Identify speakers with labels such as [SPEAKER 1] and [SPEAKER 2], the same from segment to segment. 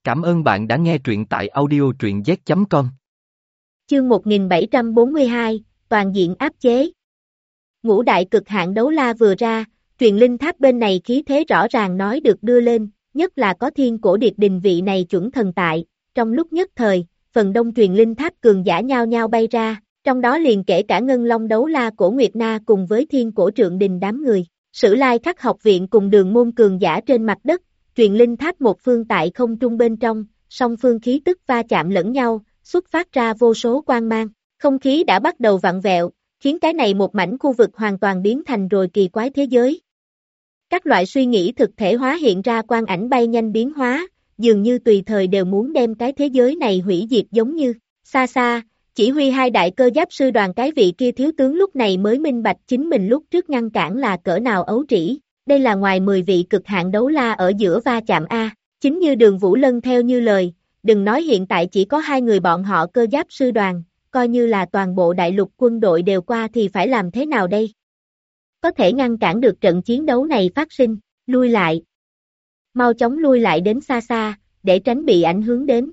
[SPEAKER 1] Cảm ơn bạn đã nghe truyện tại audio truyện z.com.
[SPEAKER 2] Chương 1742, toàn diện áp chế. Ngũ đại cực hạn đấu la vừa ra, truyền linh tháp bên này khí thế rõ ràng nói được đưa lên, nhất là có thiên cổ điệt đình vị này chuẩn thần tại, trong lúc nhất thời, phần đông truyền linh tháp cường giả nhao nhao bay ra, trong đó liền kể cả ngân long đấu la cổ Nguyệt Na cùng với thiên cổ trượng đình đám người, Sử Lai Khắc học viện cùng đường môn cường giả trên mặt đất, truyền linh tháp một phương tại không trung bên trong, song phương khí tức va chạm lẫn nhau, xuất phát ra vô số quang mang, không khí đã bắt đầu vặn vẹo, khiến cái này một mảnh khu vực hoàn toàn biến thành rồi kỳ quái thế giới. Các loại suy nghĩ thực thể hóa hiện ra quang ảnh bay nhanh biến hóa, dường như tùy thời đều muốn đem cái thế giới này hủy diệt giống như, xa xa, chỉ huy hai đại cơ giáp sư đoàn cái vị kia thiếu tướng lúc này mới minh bạch chính mình lúc trước ngăn cản là cỡ nào ấu trĩ, đây là ngoài 10 vị cực hạn đấu la ở giữa va chạm A, chính như Đường Vũ Lân theo như lời, đừng nói hiện tại chỉ có hai người bọn họ cơ giáp sư đoàn, coi như là toàn bộ đại lục quân đội đều qua thì phải làm thế nào đây? Có thể ngăn cản được trận chiến đấu này phát sinh, lui lại. Mau chóng lui lại đến xa xa, để tránh bị ảnh hưởng đến.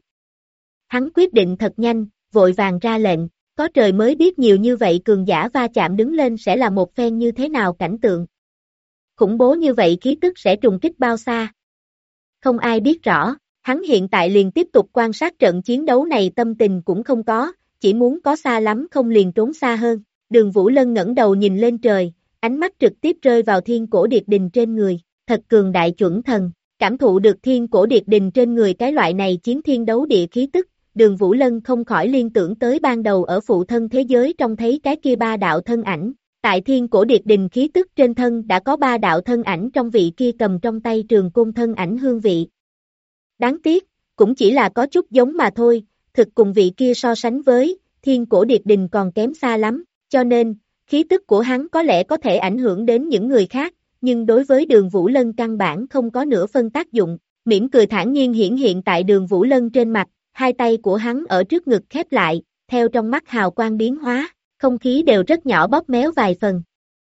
[SPEAKER 2] Hắn quyết định thật nhanh, vội vàng ra lệnh, có trời mới biết nhiều như vậy cường giả va chạm đứng lên sẽ là một phen như thế nào cảnh tượng. Khủng bố như vậy khí tức sẽ trùng kích bao xa? Không ai biết rõ, hắn hiện tại liền tiếp tục quan sát trận chiến đấu này tâm tình cũng không có, chỉ muốn có xa lắm không liền trốn xa hơn. Đường Vũ Lân ngẩng đầu nhìn lên trời, ánh mắt trực tiếp rơi vào thiên cổ điệt đình trên người, thật cường đại chuẩn thần, cảm thụ được thiên cổ điệt đình trên người cái loại này chiến thiên đấu địa khí tức, Đường Vũ Lân không khỏi liên tưởng tới ban đầu ở phụ thân thế giới trong thấy cái kia ba đạo thân ảnh. Tại thiên cổ điệt đình khí tức trên thân đã có ba đạo thân ảnh trong vị kia cầm trong tay trường côn thân ảnh hương vị. Đáng tiếc, cũng chỉ là có chút giống mà thôi, thực cùng vị kia so sánh với, thiên cổ điệt đình còn kém xa lắm, cho nên, khí tức của hắn có lẽ có thể ảnh hưởng đến những người khác, nhưng đối với Đường Vũ Lân căn bản không có nửa phân tác dụng, mỉm cười thản nhiên hiển hiện tại Đường Vũ Lân trên mặt, hai tay của hắn ở trước ngực khép lại, theo trong mắt hào quang biến hóa. Không khí đều rất nhỏ bóp méo vài phần.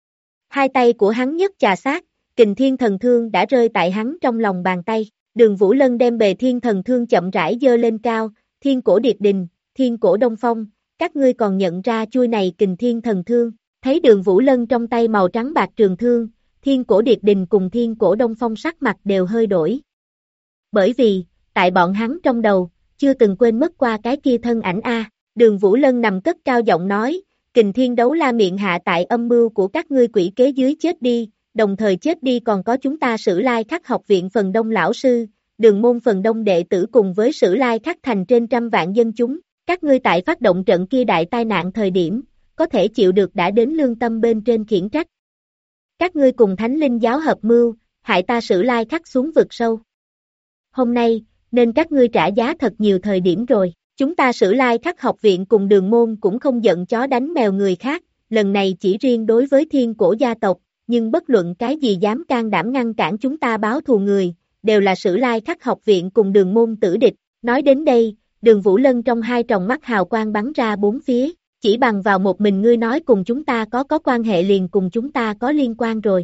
[SPEAKER 2] Hai tay của hắn nhất chà sát, kình thiên thần thương đã rơi tại hắn trong lòng bàn tay. Đường Vũ Lân đem bề thiên thần thương chậm rãi dơ lên cao, thiên cổ điệt đình, thiên cổ đông phong, các ngươi còn nhận ra chui này kình thiên thần thương. Thấy Đường Vũ Lân trong tay màu trắng bạc trường thương, thiên cổ điệt đình cùng thiên cổ đông phong sắc mặt đều hơi đổi. Bởi vì, tại bọn hắn trong đầu, chưa từng quên mất qua cái kia thân ảnh A. Đường Vũ Lân nằm cất cao giọng nói, kình thiên đấu la miệng hạ tại âm mưu của các ngươi quỷ kế dưới chết đi, đồng thời chết đi còn có chúng ta Sử Lai Khắc học viện phần đông lão sư, đường môn phần đông đệ tử cùng với Sử Lai Khắc thành trên trăm vạn dân chúng, các ngươi tại phát động trận kia đại tai nạn thời điểm, có thể chịu được đã đến lương tâm bên trên khiển trách. Các ngươi cùng Thánh Linh giáo hợp mưu, hại ta Sử Lai Khắc xuống vực sâu. Hôm nay, nên các ngươi trả giá thật nhiều thời điểm rồi. Chúng ta Sử Lai Khắc học viện cùng đường môn cũng không giận chó đánh mèo người khác, lần này chỉ riêng đối với thiên cổ gia tộc, nhưng bất luận cái gì dám can đảm ngăn cản chúng ta báo thù người, đều là Sử Lai Khắc học viện cùng đường môn tử địch. Nói đến đây, Đường Vũ Lân trong hai tròng mắt hào quang bắn ra bốn phía, chỉ bằng vào một mình ngươi nói cùng chúng ta có quan hệ liền cùng chúng ta có liên quan rồi.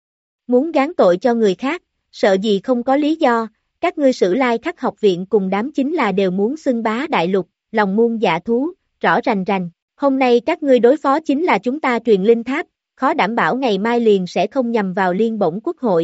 [SPEAKER 2] Muốn gán tội cho người khác, sợ gì không có lý do. Các ngươi Sử Lai Khắc học viện cùng đám chính là đều muốn xưng bá đại lục, lòng muôn dạ thú, rõ rành rành. Hôm nay các ngươi đối phó chính là chúng ta truyền linh tháp, khó đảm bảo ngày mai liền sẽ không nhằm vào liên bổng quốc hội.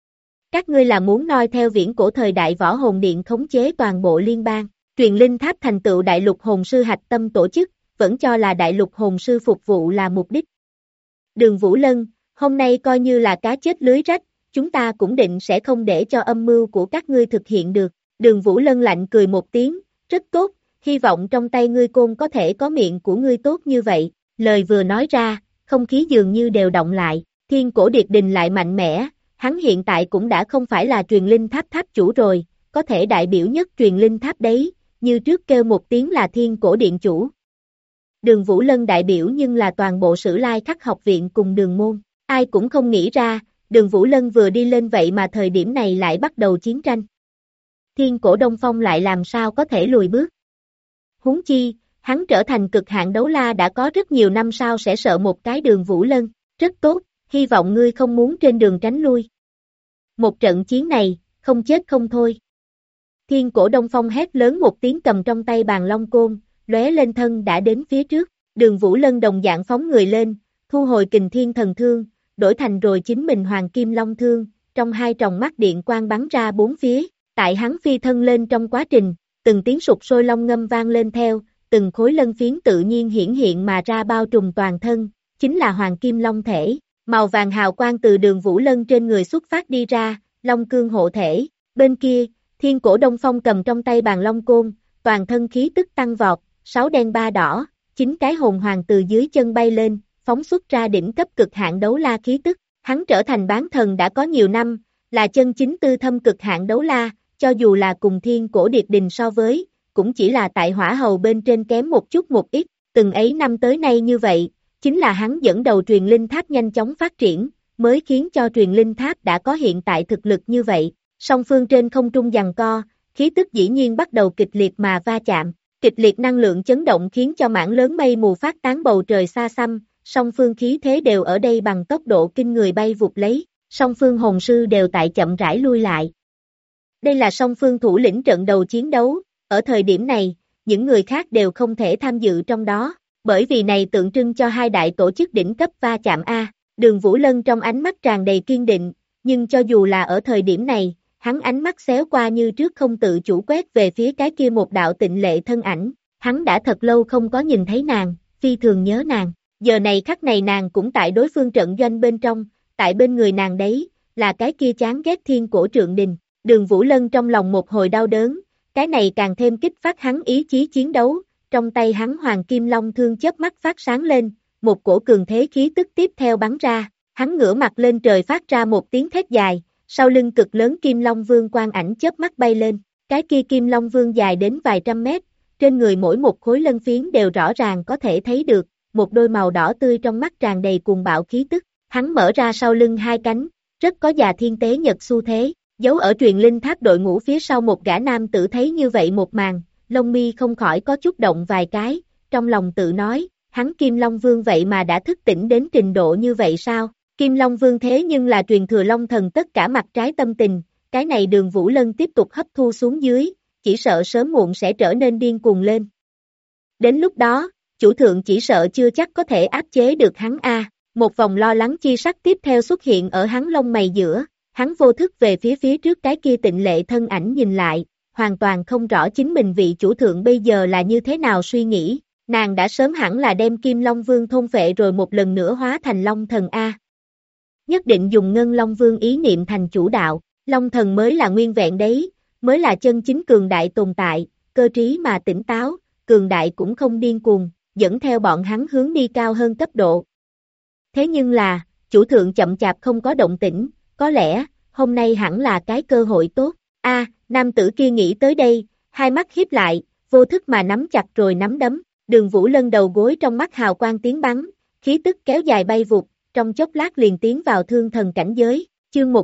[SPEAKER 2] Các ngươi là muốn noi theo viễn cổ thời đại võ hồn điện khống chế toàn bộ liên bang. Truyền linh tháp thành tựu đại lục hồn sư hạch tâm tổ chức, vẫn cho là đại lục hồn sư phục vụ là mục đích. Đường Vũ Lân, hôm nay coi như là cá chết lưới rách. Chúng ta cũng định sẽ không để cho âm mưu của các ngươi thực hiện được. Đường Vũ Lân lạnh cười một tiếng, rất tốt, hy vọng trong tay ngươi côn có thể có miệng của ngươi tốt như vậy. Lời vừa nói ra, không khí dường như đều động lại, thiên cổ điệt đình lại mạnh mẽ, hắn hiện tại cũng đã không phải là truyền linh tháp tháp chủ rồi, có thể đại biểu nhất truyền linh tháp đấy, như trước kêu một tiếng là thiên cổ điện chủ. Đường Vũ Lân đại biểu nhưng là toàn bộ Sử Lai Khắc học viện cùng đường môn, ai cũng không nghĩ ra. Đường Vũ Lân vừa đi lên vậy mà thời điểm này lại bắt đầu chiến tranh. Thiên cổ Đông Phong lại làm sao có thể lùi bước. Huống chi, hắn trở thành cực hạn đấu la đã có rất nhiều năm sau sẽ sợ một cái Đường Vũ Lân, rất tốt, hy vọng ngươi không muốn trên đường tránh lui. Một trận chiến này, không chết không thôi. Thiên Cổ Đông Phong hét lớn một tiếng cầm trong tay bàn long côn, lóe lên thân đã đến phía trước, Đường Vũ Lân đồng dạng phóng người lên, thu hồi Kình Thiên Thần Thương, đổi thành rồi chính mình Hoàng Kim Long Thương, trong hai tròng mắt điện quang bắn ra bốn phía, tại hắn phi thân lên trong quá trình, từng tiếng sục sôi long ngâm vang lên theo, từng khối lân phiến tự nhiên hiển hiện mà ra bao trùm toàn thân, chính là Hoàng Kim Long thể, màu vàng hào quang từ Đường Vũ Lân trên người xuất phát đi ra, long cương hộ thể, bên kia, Thiên Cổ Đông Phong cầm trong tay bàn long côn, toàn thân khí tức tăng vọt, 6 đen 3 đỏ, 9 cái hồn hoàng từ dưới chân bay lên, phóng xuất ra đỉnh cấp cực hạn đấu la khí tức, hắn trở thành bán thần đã có nhiều năm, là chân chính tư thâm cực hạn đấu la, cho dù là cùng Thiên Cổ Điệt Đình so với, cũng chỉ là tại hỏa hầu bên trên kém một chút một ít, từng ấy năm tới nay như vậy, chính là hắn dẫn đầu truyền linh tháp nhanh chóng phát triển, mới khiến cho truyền linh tháp đã có hiện tại thực lực như vậy. Song phương trên không trung giằng co, khí tức dĩ nhiên bắt đầu kịch liệt mà va chạm, kịch liệt năng lượng chấn động khiến cho mảng lớn mây mù phát tán bầu trời xa xăm, song phương khí thế đều ở đây bằng tốc độ kinh người bay vụt lấy, song phương hồn sư đều tại chậm rãi lui lại. Đây là song phương thủ lĩnh trận đầu chiến đấu, ở thời điểm này, những người khác đều không thể tham dự trong đó, bởi vì này tượng trưng cho hai đại tổ chức đỉnh cấp va chạm A, Đường Vũ Lân trong ánh mắt tràn đầy kiên định, nhưng cho dù là ở thời điểm này, hắn ánh mắt xéo qua như trước không tự chủ quét về phía cái kia một đạo tịnh lệ thân ảnh, hắn đã thật lâu không có nhìn thấy nàng, phi thường nhớ nàng, giờ này khắc này nàng cũng tại đối phương trận doanh bên trong, tại bên người nàng đấy, là cái kia chán ghét Thiên Cổ Trượng Đình, Đường Vũ Lân trong lòng một hồi đau đớn, cái này càng thêm kích phát hắn ý chí chiến đấu, trong tay hắn Hoàng Kim Long thương chớp mắt phát sáng lên, một cổ cường thế khí tức tiếp theo bắn ra, hắn ngửa mặt lên trời phát ra một tiếng thét dài, sau lưng cực lớn Kim Long Vương quang ảnh chớp mắt bay lên, cái kia Kim Long Vương dài đến vài trăm mét, trên người mỗi một khối lân phiến đều rõ ràng có thể thấy được, một đôi màu đỏ tươi trong mắt tràn đầy cuồng bạo khí tức, hắn mở ra sau lưng hai cánh, rất có già thiên tế nhật xu thế, giấu ở truyền linh tháp đội ngũ phía sau một gã nam tử thấy như vậy một màn, lông mi không khỏi có chút động vài cái, trong lòng tự nói, hắn Kim Long Vương vậy mà đã thức tỉnh đến trình độ như vậy sao? Kim Long Vương thế nhưng là truyền thừa Long Thần tất cả mặt trái tâm tình, cái này Đường Vũ Lân tiếp tục hấp thu xuống dưới, chỉ sợ sớm muộn sẽ trở nên điên cuồng lên. Đến lúc đó, chủ thượng chỉ sợ chưa chắc có thể áp chế được hắn a. Một vòng lo lắng chi sắc tiếp theo xuất hiện ở hắn lông mày giữa, hắn vô thức về phía trước cái kia tịnh lệ thân ảnh nhìn lại, hoàn toàn không rõ chính mình vị chủ thượng bây giờ là như thế nào suy nghĩ, nàng đã sớm hẳn là đem Kim Long Vương thôn phệ rồi một lần nữa hóa thành Long Thần a. Nhất định dùng Ngân Long Vương ý niệm thành chủ đạo, Long Thần mới là nguyên vẹn đấy, mới là chân chính cường đại tồn tại, cơ trí mà tỉnh táo, cường đại cũng không điên cuồng, dẫn theo bọn hắn hướng đi cao hơn cấp độ. Thế nhưng là, chủ thượng chậm chạp không có động tĩnh, có lẽ, hôm nay hẳn là cái cơ hội tốt. Nam tử kia nghĩ tới đây, hai mắt híp lại, vô thức mà nắm chặt rồi nắm đấm, Đường Vũ Lân đầu gối trong mắt hào quang tiến bắn, khí tức kéo dài bay vụt, trong chốc lát liền tiến vào thương thần cảnh giới, chương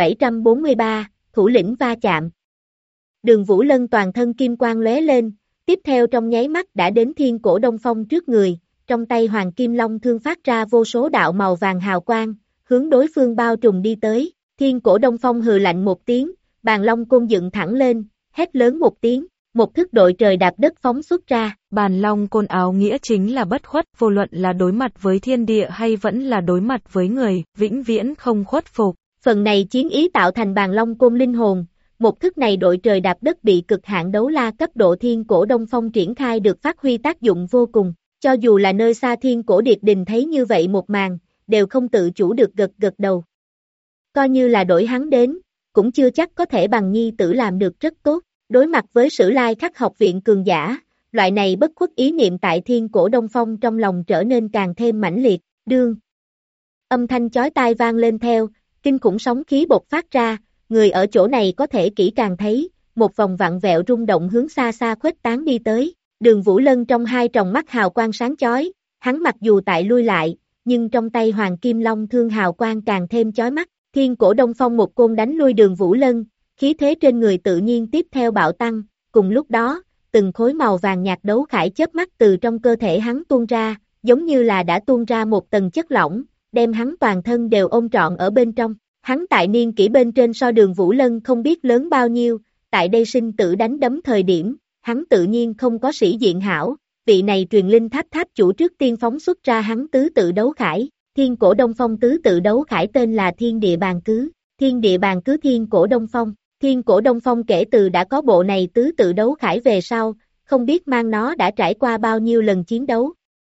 [SPEAKER 2] 1743, thủ lĩnh va chạm. Đường Vũ Lân toàn thân kim quang lóe lên, tiếp theo trong nháy mắt đã đến Thiên Cổ Đông Phong trước người, trong tay Hoàng Kim Long thương phát ra vô số đạo màu vàng hào quang, hướng đối phương bao trùm đi tới, Thiên Cổ Đông Phong hừ lạnh một tiếng, bàn long côn dựng thẳng lên, hét lớn một tiếng, một thức đội trời đạp đất phóng xuất ra.
[SPEAKER 3] Bàn long côn áo nghĩa chính là bất khuất, vô luận là đối mặt với thiên địa hay vẫn là đối mặt với người, vĩnh viễn không khuất phục.
[SPEAKER 2] Phần này chiến ý tạo thành bàn long côn linh hồn, một thức này đội trời đạp đất bị cực hạn đấu la cấp độ Thiên Cổ Đông Phong triển khai được phát huy tác dụng vô cùng, cho dù là nơi xa Thiên Cổ Điệt Đình thấy như vậy một màn, đều không tự chủ được gật đầu. Coi như là đổi hắn đến, cũng chưa chắc có thể bằng nhi tử làm được rất tốt, đối mặt với Sử Lai Khắc học viện cường giả, loại này bất khuất ý niệm tại Thiên Cổ Đông Phong trong lòng trở nên càng thêm mãnh liệt, đương. Âm thanh chói tai vang lên theo, kinh khủng sóng khí bộc phát ra, người ở chỗ này có thể kỹ càng thấy, một vòng vặn vẹo rung động hướng xa xa khuếch tán đi tới, Đường Vũ Lân trong hai tròng mắt hào quang sáng chói, hắn mặc dù tại lui lại, nhưng trong tay Hoàng Kim Long thương hào quang càng thêm chói mắt, Thiên Cổ Đông Phong một côn đánh lui Đường Vũ Lân, khí thế trên người tự nhiên tiếp theo bạo tăng, cùng lúc đó, từng khối màu vàng nhạt đấu khải chớp mắt từ trong cơ thể hắn tuôn ra, giống như là đã tuôn ra một tầng chất lỏng, đem hắn toàn thân đều ôm trọn ở bên trong, hắn tại niên kỷ bên trên so Đường Vũ Lân không biết lớn bao nhiêu, tại đây sinh tử đánh đấm thời điểm, hắn tự nhiên không có sĩ diện hảo, vị này truyền linh tháp tháp chủ trước tiên phóng xuất ra hắn tứ tự đấu khải, thiên cổ đông phong tứ tự đấu khải tên là thiên địa bàn cứ, thiên địa bàn cứ thiên cổ đông phong. Thiên cổ Đông Phong kể từ đã có bộ này tứ tự đấu khải về sau, không biết mang nó đã trải qua bao nhiêu lần chiến đấu.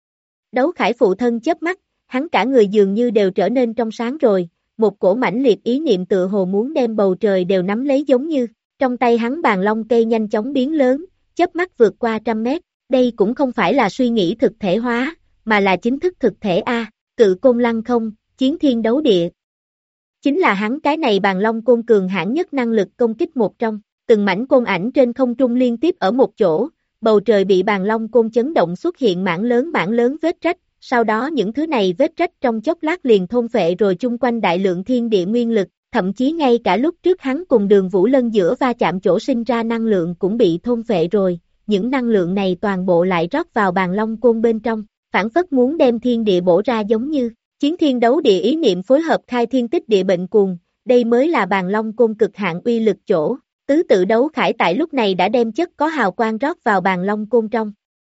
[SPEAKER 2] Đấu khải phụ thân chớp mắt, hắn cả người dường như đều trở nên trong sáng rồi, một cổ mãnh liệt ý niệm tựa hồ muốn đem bầu trời đều nắm lấy giống như, trong tay hắn bàn long cây nhanh chóng biến lớn, chớp mắt vượt qua 100 mét, đây cũng không phải là suy nghĩ thực thể hóa, mà là chính thức thực thể A, cự côn lăng không, chiến thiên đấu địa. Chính là hắn cái này bàn long côn cường hãn nhất năng lực công kích một trong, từng mảnh côn ảnh trên không trung liên tiếp ở một chỗ, bầu trời bị bàn long côn chấn động xuất hiện mảng lớn vết rách, sau đó những thứ này vết rách trong chốc lát liền thôn phệ rồi chung quanh đại lượng thiên địa nguyên lực, thậm chí ngay cả lúc trước hắn cùng Đường Vũ Lân giữa va chạm chỗ sinh ra năng lượng cũng bị thôn phệ rồi, những năng lượng này toàn bộ lại rót vào bàn long côn bên trong, phản phất muốn đem thiên địa bổ ra giống như chiến thiên đấu địa ý niệm phối hợp khai thiên tích địa bệnh cuồng, đây mới là bàn long côn cực hạn uy lực chỗ. Tứ tự đấu khải tại lúc này đã đem chất có hào quang rót vào bàn long côn trong.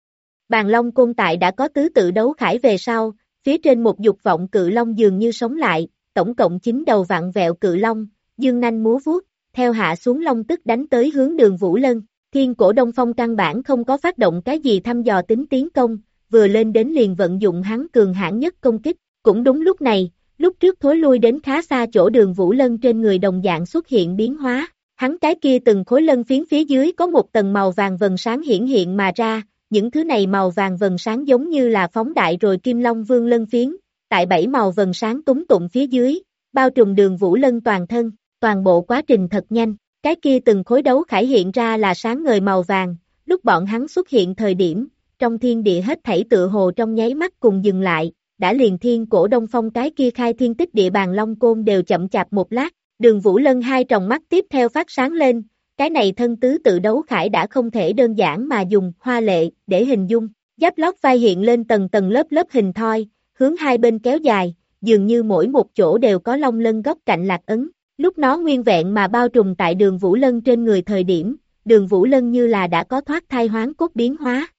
[SPEAKER 2] Bàn long côn tại đã có tứ tự đấu khải về sau, phía trên một dục vọng cự long dường như sống lại, tổng cộng 9 đầu vặn vẹo cự long, dương nanh múa vuốt, theo hạ xuống long tức đánh tới hướng Đường Vũ Lân. Thiên cổ Đông Phong căn bản không có phát động cái gì thăm dò tính tiến công, vừa lên đến liền vận dụng hắn cường hãn nhất công kích. Cũng đúng lúc này, lúc trước thối lui đến khá xa chỗ Đường Vũ Lân trên người đồng dạng xuất hiện biến hóa, hắn cái kia từng khối lân phiến phía dưới có một tầng màu vàng vầng sáng hiển hiện mà ra, những thứ này màu vàng vầng sáng giống như là phóng đại rồi Kim Long Vương lân phiến, tại 7 màu vầng sáng túng tụng phía dưới, bao trùm Đường Vũ Lân toàn thân, toàn bộ quá trình thật nhanh, cái kia từng khối đấu khải hiện ra là sáng ngời màu vàng, lúc bọn hắn xuất hiện thời điểm, trong thiên địa hết thảy tựa hồ trong nháy mắt cùng dừng lại. Đã liền thiên cổ Đông Phong cái kia khai thiên tích địa bàn long côn đều chậm chạp một lát, Đường Vũ Lân hai tròng mắt tiếp theo phát sáng lên, cái này thân tứ tự đấu khải đã không thể đơn giản mà dùng hoa lệ để hình dung, giáp lót vai hiện lên tầng tầng lớp hình thoi, hướng hai bên kéo dài, dường như mỗi một chỗ đều có long lân góc cạnh lạc ấn, lúc nó nguyên vẹn mà bao trùm tại Đường Vũ Lân trên người thời điểm, Đường Vũ Lân như là đã có thoát thai hoán cốt biến hóa.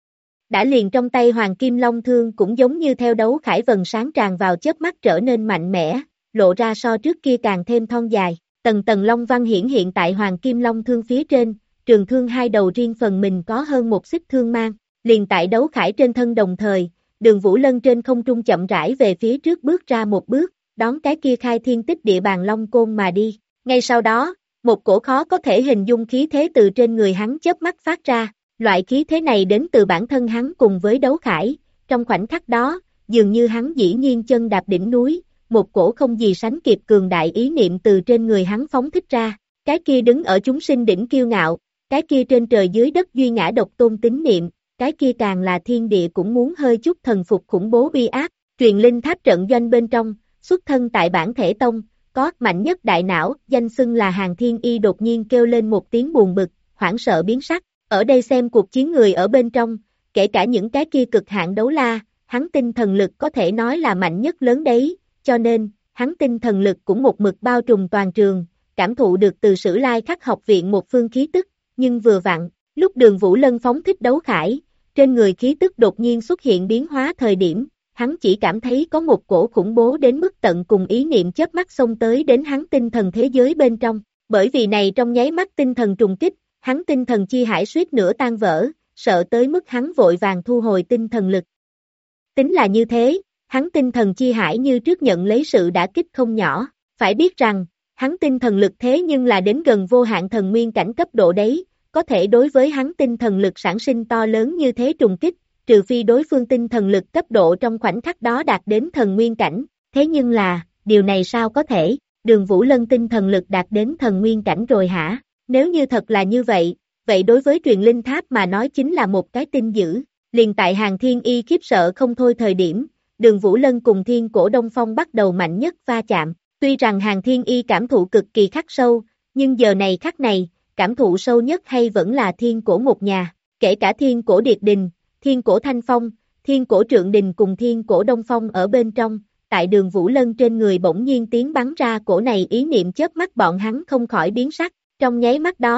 [SPEAKER 2] Đã liền trong tay Hoàng Kim Long Thương cũng giống như theo đấu khải vầng sáng tràn vào chớp mắt trở nên mạnh mẽ, lộ ra so trước kia càng thêm thon dài, tầng tầng long văn hiển hiện tại Hoàng Kim Long Thương phía trên, trường thương hai đầu riêng phần mình có hơn một xích thương mang, liền tại đấu khải trên thân đồng thời, Đường Vũ Lân trên không trung chậm rãi về phía trước bước ra một bước, đón cái kia khai thiên tích địa bàn long côn mà đi, ngay sau đó, một cổ khó có thể hình dung khí thế từ trên người hắn chớp mắt phát ra. Loại khí thế này đến từ bản thân hắn cùng với đấu khải, trong khoảnh khắc đó, dường như hắn dĩ nhiên chân đạp đỉnh núi, một cổ không gì sánh kịp cường đại ý niệm từ trên người hắn phóng thích ra, cái kia đứng ở chúng sinh đỉnh kiêu ngạo, cái kia trên trời dưới đất duy ngã độc tôn tín niệm, cái kia càng là thiên địa cũng muốn hơi chút thần phục khủng bố uy áp, truyền linh tháp trận doanh bên trong, xuất thân tại bản thể tông, có mạnh nhất đại não, danh xưng là Hàn Thiên Y đột nhiên kêu lên một tiếng buồn bực, hoảng sợ biến sắc. Ở đây xem cuộc chiến người ở bên trong, kể cả những cái kia cực hạn đấu la, hắn tinh thần lực có thể nói là mạnh nhất lớn đấy, cho nên, hắn tinh thần lực cũng một mực bao trùm toàn trường, cảm thụ được từ Sử Lai Khắc học viện một phương khí tức, nhưng vừa vặn, lúc Đường Vũ Lân phóng thích đấu khải, trên người khí tức đột nhiên xuất hiện biến hóa thời điểm, hắn chỉ cảm thấy có một cổ khủng bố đến mức tận cùng ý niệm chớp mắt xông tới đến hắn tinh thần thế giới bên trong, bởi vì này trong nháy mắt tinh thần trùng kích, hắn tinh thần chi hải suýt nữa tan vỡ, sợ tới mức hắn vội vàng thu hồi tinh thần lực. Tính là như thế, hắn tinh thần chi hải như trước nhận lấy sự đả kích không nhỏ, phải biết rằng, hắn tinh thần lực thế nhưng là đến gần vô hạn thần nguyên cảnh cấp độ đấy, có thể đối với hắn tinh thần lực sản sinh to lớn như thế trùng kích, trừ phi đối phương tinh thần lực cấp độ trong khoảnh khắc đó đạt đến thần nguyên cảnh, thế nhưng là, điều này sao có thể, Đường Vũ Lân tinh thần lực đạt đến thần nguyên cảnh rồi hả? Nếu như thật là như vậy, vậy đối với truyền linh tháp mà nói chính là một cái tin dữ, liền tại Hàn Thiên Y khiếp sợ không thôi thời điểm, Đường Vũ Lân cùng thiên cổ Đông Phong bắt đầu mạnh nhất va chạm, tuy rằng Hàn Thiên Y cảm thụ cực kỳ khắc sâu, nhưng giờ này khắc này, cảm thụ sâu nhất hay vẫn là thiên cổ một nhà, kể cả thiên cổ Điệt Đình, thiên cổ Thanh Phong, thiên cổ Trượng Đình cùng thiên cổ Đông Phong ở bên trong, tại Đường Vũ Lân trên người bỗng nhiên tiếng bắn ra cổ này ý niệm chớp mắt bọn hắn không khỏi biến sắc. Trong nháy mắt đó,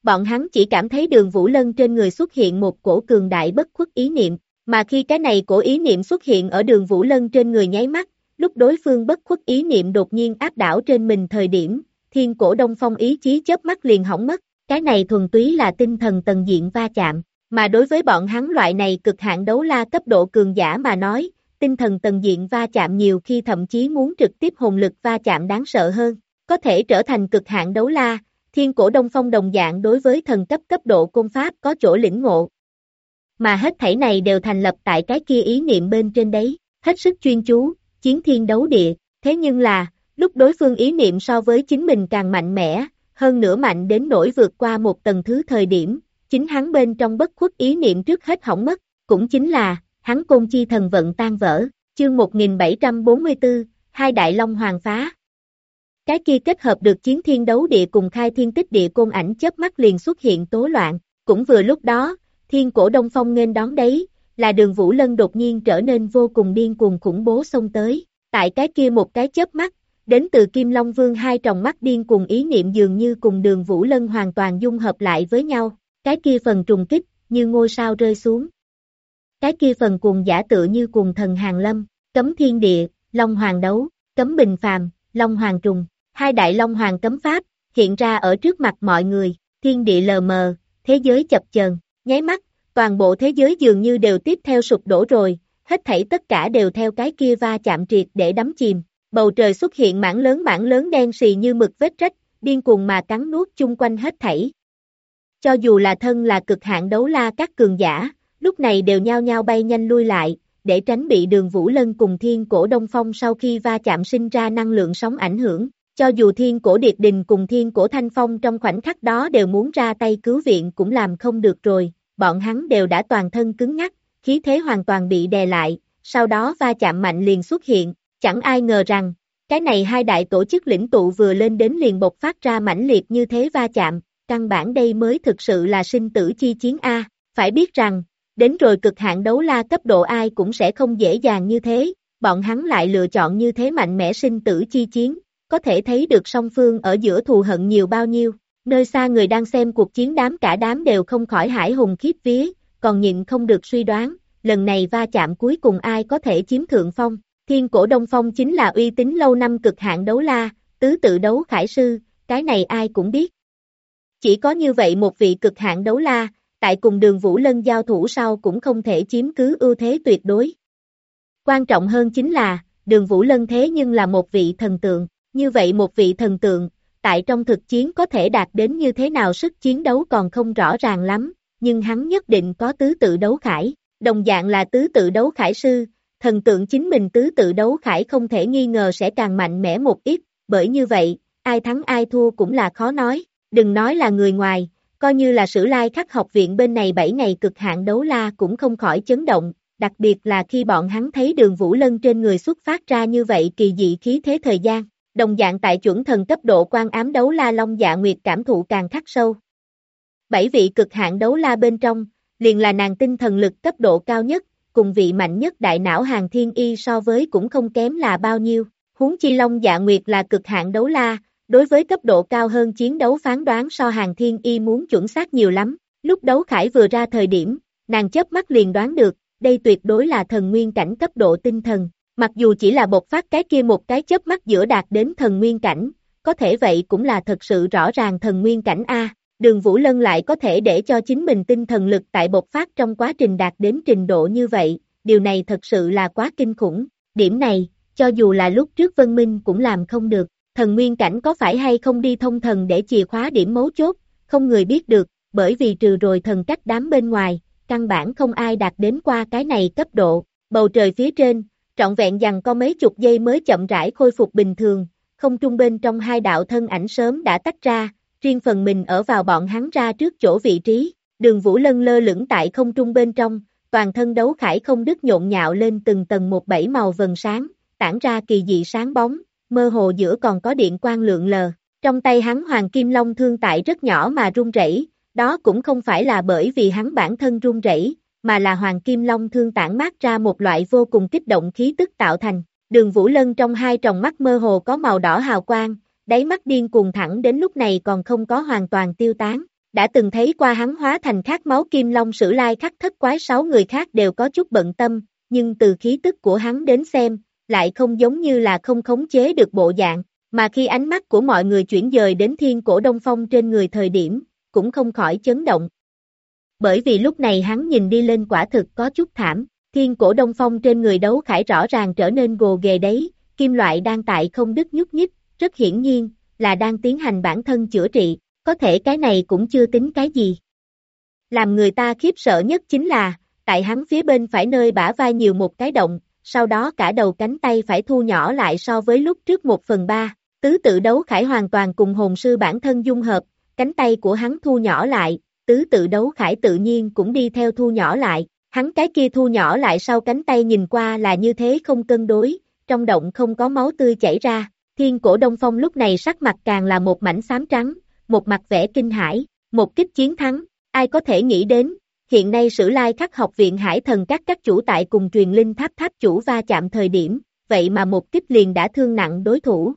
[SPEAKER 2] Bọn hắn chỉ cảm thấy Đường Vũ Lân trên người xuất hiện một cổ cường đại bất khuất ý niệm, mà khi cái này cổ ý niệm xuất hiện ở Đường Vũ Lân trên người nháy mắt, lúc đối phương bất khuất ý niệm đột nhiên áp đảo trên mình thời điểm, thiên cổ Đông Phong ý chí chớp mắt liền hỏng mất, cái này thuần túy là tinh thần tầng diện va chạm, mà đối với bọn hắn loại này cực hạn đấu la cấp độ cường giả mà nói, tinh thần tầng diện va chạm nhiều khi thậm chí muốn trực tiếp hồn lực va chạm đáng sợ hơn, có thể trở thành cực hạn đấu la, thiên cổ Đông Phong đồng dạng đối với thần cấp cấp độ côn pháp có chỗ lĩnh ngộ. Mà hết thảy này đều thành lập tại cái kia ý niệm bên trên đấy, hết sức chuyên chú, chiến thiên đấu địa, thế nhưng là, lúc đối phương ý niệm so với chính mình càng mạnh mẽ, hơn nữa mạnh đến nỗi vượt qua một tầng thứ thời điểm, chính hắn bên trong bất khuất ý niệm trước hết hỏng mất, cũng chính là, hắn côn chi thần vận tan vỡ, chương 1744, hai đại long hoàng phá. Cái kia kết hợp được chiến thiên đấu địa cùng khai thiên tích địa côn ảnh chớp mắt liền xuất hiện tố loạn, cũng vừa lúc đó, thiên cổ Đông Phong nghênh đón đấy, là Đường Vũ Lân đột nhiên trở nên vô cùng điên cuồng khủng bố xông tới, tại cái kia một cái chớp mắt, đến từ Kim Long Vương hai tròng mắt điên cuồng ý niệm dường như cùng Đường Vũ Lân hoàn toàn dung hợp lại với nhau, cái kia phần trùng kích, như ngôi sao rơi xuống. Cái kia phần cuồng giả tựa như cuồng thần hàng lâm, cấm thiên địa, Long Hoàng đấu, cấm bình phàm, Long Hoàng trùng, hai đại Long Hoàng cấm pháp, hiện ra ở trước mặt mọi người, thiên địa lờ mờ, thế giới chập chờn, nháy mắt, toàn bộ thế giới dường như đều tiếp theo sụp đổ rồi, hết thảy tất cả đều theo cái kia va chạm triệt để đắm chìm, bầu trời xuất hiện mảng lớn đen xì như mực vết rách, điên cuồng mà cắn nuốt chung quanh hết thảy. Cho dù là thân là cực hạn đấu la các cường giả, lúc này đều nhao nhao bay nhanh lui lại, để tránh bị Đường Vũ Lân cùng thiên cổ Đông Phong sau khi va chạm sinh ra năng lượng sóng ảnh hưởng. Cho dù thiên cổ Điệt Đình cùng thiên cổ Thanh Phong trong khoảnh khắc đó đều muốn ra tay cứu viện cũng làm không được rồi, bọn hắn đều đã toàn thân cứng ngắc, khí thế hoàn toàn bị đè lại, sau đó va chạm mạnh liền xuất hiện, chẳng ai ngờ rằng, cái này hai đại tổ chức lĩnh tụ vừa lên đến liền bộc phát ra mãnh liệt như thế va chạm, căn bản đây mới thực sự là sinh tử chi chiến A, phải biết rằng, đến rồi cực hạn đấu la cấp độ ai cũng sẽ không dễ dàng như thế, bọn hắn lại lựa chọn như thế mạnh mẽ sinh tử chi chiến, có thể thấy được song phương ở giữa thù hận nhiều bao nhiêu, nơi xa người đang xem cuộc chiến cả đám đều không khỏi hải hùng khiếp vía, còn nhịn không được suy đoán, lần này va chạm cuối cùng ai có thể chiếm thượng phong, thiên cổ Đông Phong chính là uy tín lâu năm cực hạn đấu la, tứ tự đấu khải sư, cái này ai cũng biết. Chỉ có như vậy một vị cực hạn đấu la, tại cùng Đường Vũ Lân giao thủ sau cũng không thể chiếm cứ ưu thế tuyệt đối. Quan trọng hơn chính là, Đường Vũ Lân thế nhưng là một vị thần tượng, như vậy một vị thần tượng, tại trong thực chiến có thể đạt đến như thế nào sức chiến đấu còn không rõ ràng lắm, nhưng hắn nhất định có tứ tự đấu khải, đồng dạng là tứ tự đấu khải sư, thần tượng chính mình tứ tự đấu khải không thể nghi ngờ sẽ càng mạnh mẽ một ít, bởi như vậy, ai thắng ai thua cũng là khó nói, đừng nói là người ngoài, coi như là Sử Lai Khắc học viện bên này 7 ngày cực hạn đấu la cũng không khỏi chấn động, đặc biệt là khi bọn hắn thấy Đường Vũ Lân trên người xuất phát ra như vậy kỳ dị khí thế thời gian, đồng dạng tại chuẩn thần cấp độ quan ám đấu la Long Dạ Nguyệt cảm thụ càng khắc sâu. 7 vị cực hạn đấu la bên trong, liền là nàng tinh thần lực cấp độ cao nhất, cùng vị mạnh nhất đại não Hàng Thiên Y so với cũng không kém là bao nhiêu, huống chi Long Dạ Nguyệt là cực hạn đấu la, đối với cấp độ cao hơn chiến đấu phán đoán so Hàng Thiên Y muốn chuẩn xác nhiều lắm, lúc đấu khải vừa ra thời điểm, nàng chớp mắt liền đoán được, đây tuyệt đối là thần nguyên cảnh cấp độ tinh thần, mặc dù chỉ là bộc phát cái kia một cái chớp mắt giữa đạt đến thần nguyên cảnh, có thể vậy cũng là thật sự rõ ràng thần nguyên cảnh A, Đường Vũ Lân lại có thể để cho chính mình tinh thần lực tại bộc phát trong quá trình đạt đến trình độ như vậy, điều này thật sự là quá kinh khủng, điểm này, cho dù là lúc trước Vân Minh cũng làm không được. Thần nguyên cảnh có phải hay không đi thông thần để chìa khóa điểm mấu chốt, không người biết được, bởi vì trừ rồi thần cách đám bên ngoài, căn bản không ai đạt đến qua cái này cấp độ, bầu trời phía trên, trọn vẹn dằng có mấy chục giây mới chậm rãi khôi phục bình thường, không trung bên trong hai đạo thân ảnh sớm đã tách ra, riêng phần mình ở vào bọn hắn ra trước chỗ vị trí, Đường Vũ Lân lơ lửng tại không trung bên trong, toàn thân đấu khải không đứt nhộn nhạo lên từng tầng một 7 màu vầng sáng, tản ra kỳ dị sáng bóng. Mơ hồ giữa còn có điện quang lượn lờ, trong tay hắn Hoàng Kim Long thương tại rất nhỏ mà run rẩy, đó cũng không phải là bởi vì hắn bản thân run rẩy, mà là Hoàng Kim Long thương tản mát ra một loại vô cùng kích động khí tức tạo thành. Đường Vũ Lân trong hai tròng mắt mơ hồ có màu đỏ hào quang, đáy mắt điên cuồng thẳng đến lúc này còn không có hoàn toàn tiêu tán, Đã từng thấy qua hắn hóa thành khát máu kim long Sử Lai Khắc thất quái 6 người khác đều có chút bận tâm, nhưng từ khí tức của hắn đến xem, lại không giống như là không khống chế được bộ dạng, mà khi ánh mắt của mọi người chuyển dời đến Thiên Cổ Đông Phong trên người thời điểm, cũng không khỏi chấn động. Bởi vì lúc này hắn nhìn đi lên quả thực có chút thảm, Thiên Cổ Đông Phong trên người Đấu Khải rõ ràng trở nên gồ ghề đấy, kim loại đang tại không đứt nhúc nhích, rất hiển nhiên là đang tiến hành bản thân chữa trị, có thể cái này cũng chưa tính cái gì. Làm người ta khiếp sợ nhất chính là, tại hắn phía bên phải nơi bả vai nhiều một cái động, sau đó cả đầu cánh tay phải thu nhỏ lại so với lúc trước 1/3, tứ tự Đấu Khải hoàn toàn cùng hồn sư bản thân dung hợp, cánh tay của hắn thu nhỏ lại, tứ tự Đấu Khải tự nhiên cũng đi theo thu nhỏ lại, hắn cái kia thu nhỏ lại sau cánh tay nhìn qua là như thế không cân đối, trong động không có máu tươi chảy ra, Thiên Cổ Đông Phong lúc này sắc mặt càng là một mảnh xám trắng, một mặt vẻ kinh hãi, một kích chiến thắng, ai có thể nghĩ đến, hiện nay Sử Lai Khắc học viện Hải Thần các chủ tại cùng truyền linh tháp tháp chủ va chạm thời điểm, vậy mà một kích liền đã thương nặng đối thủ.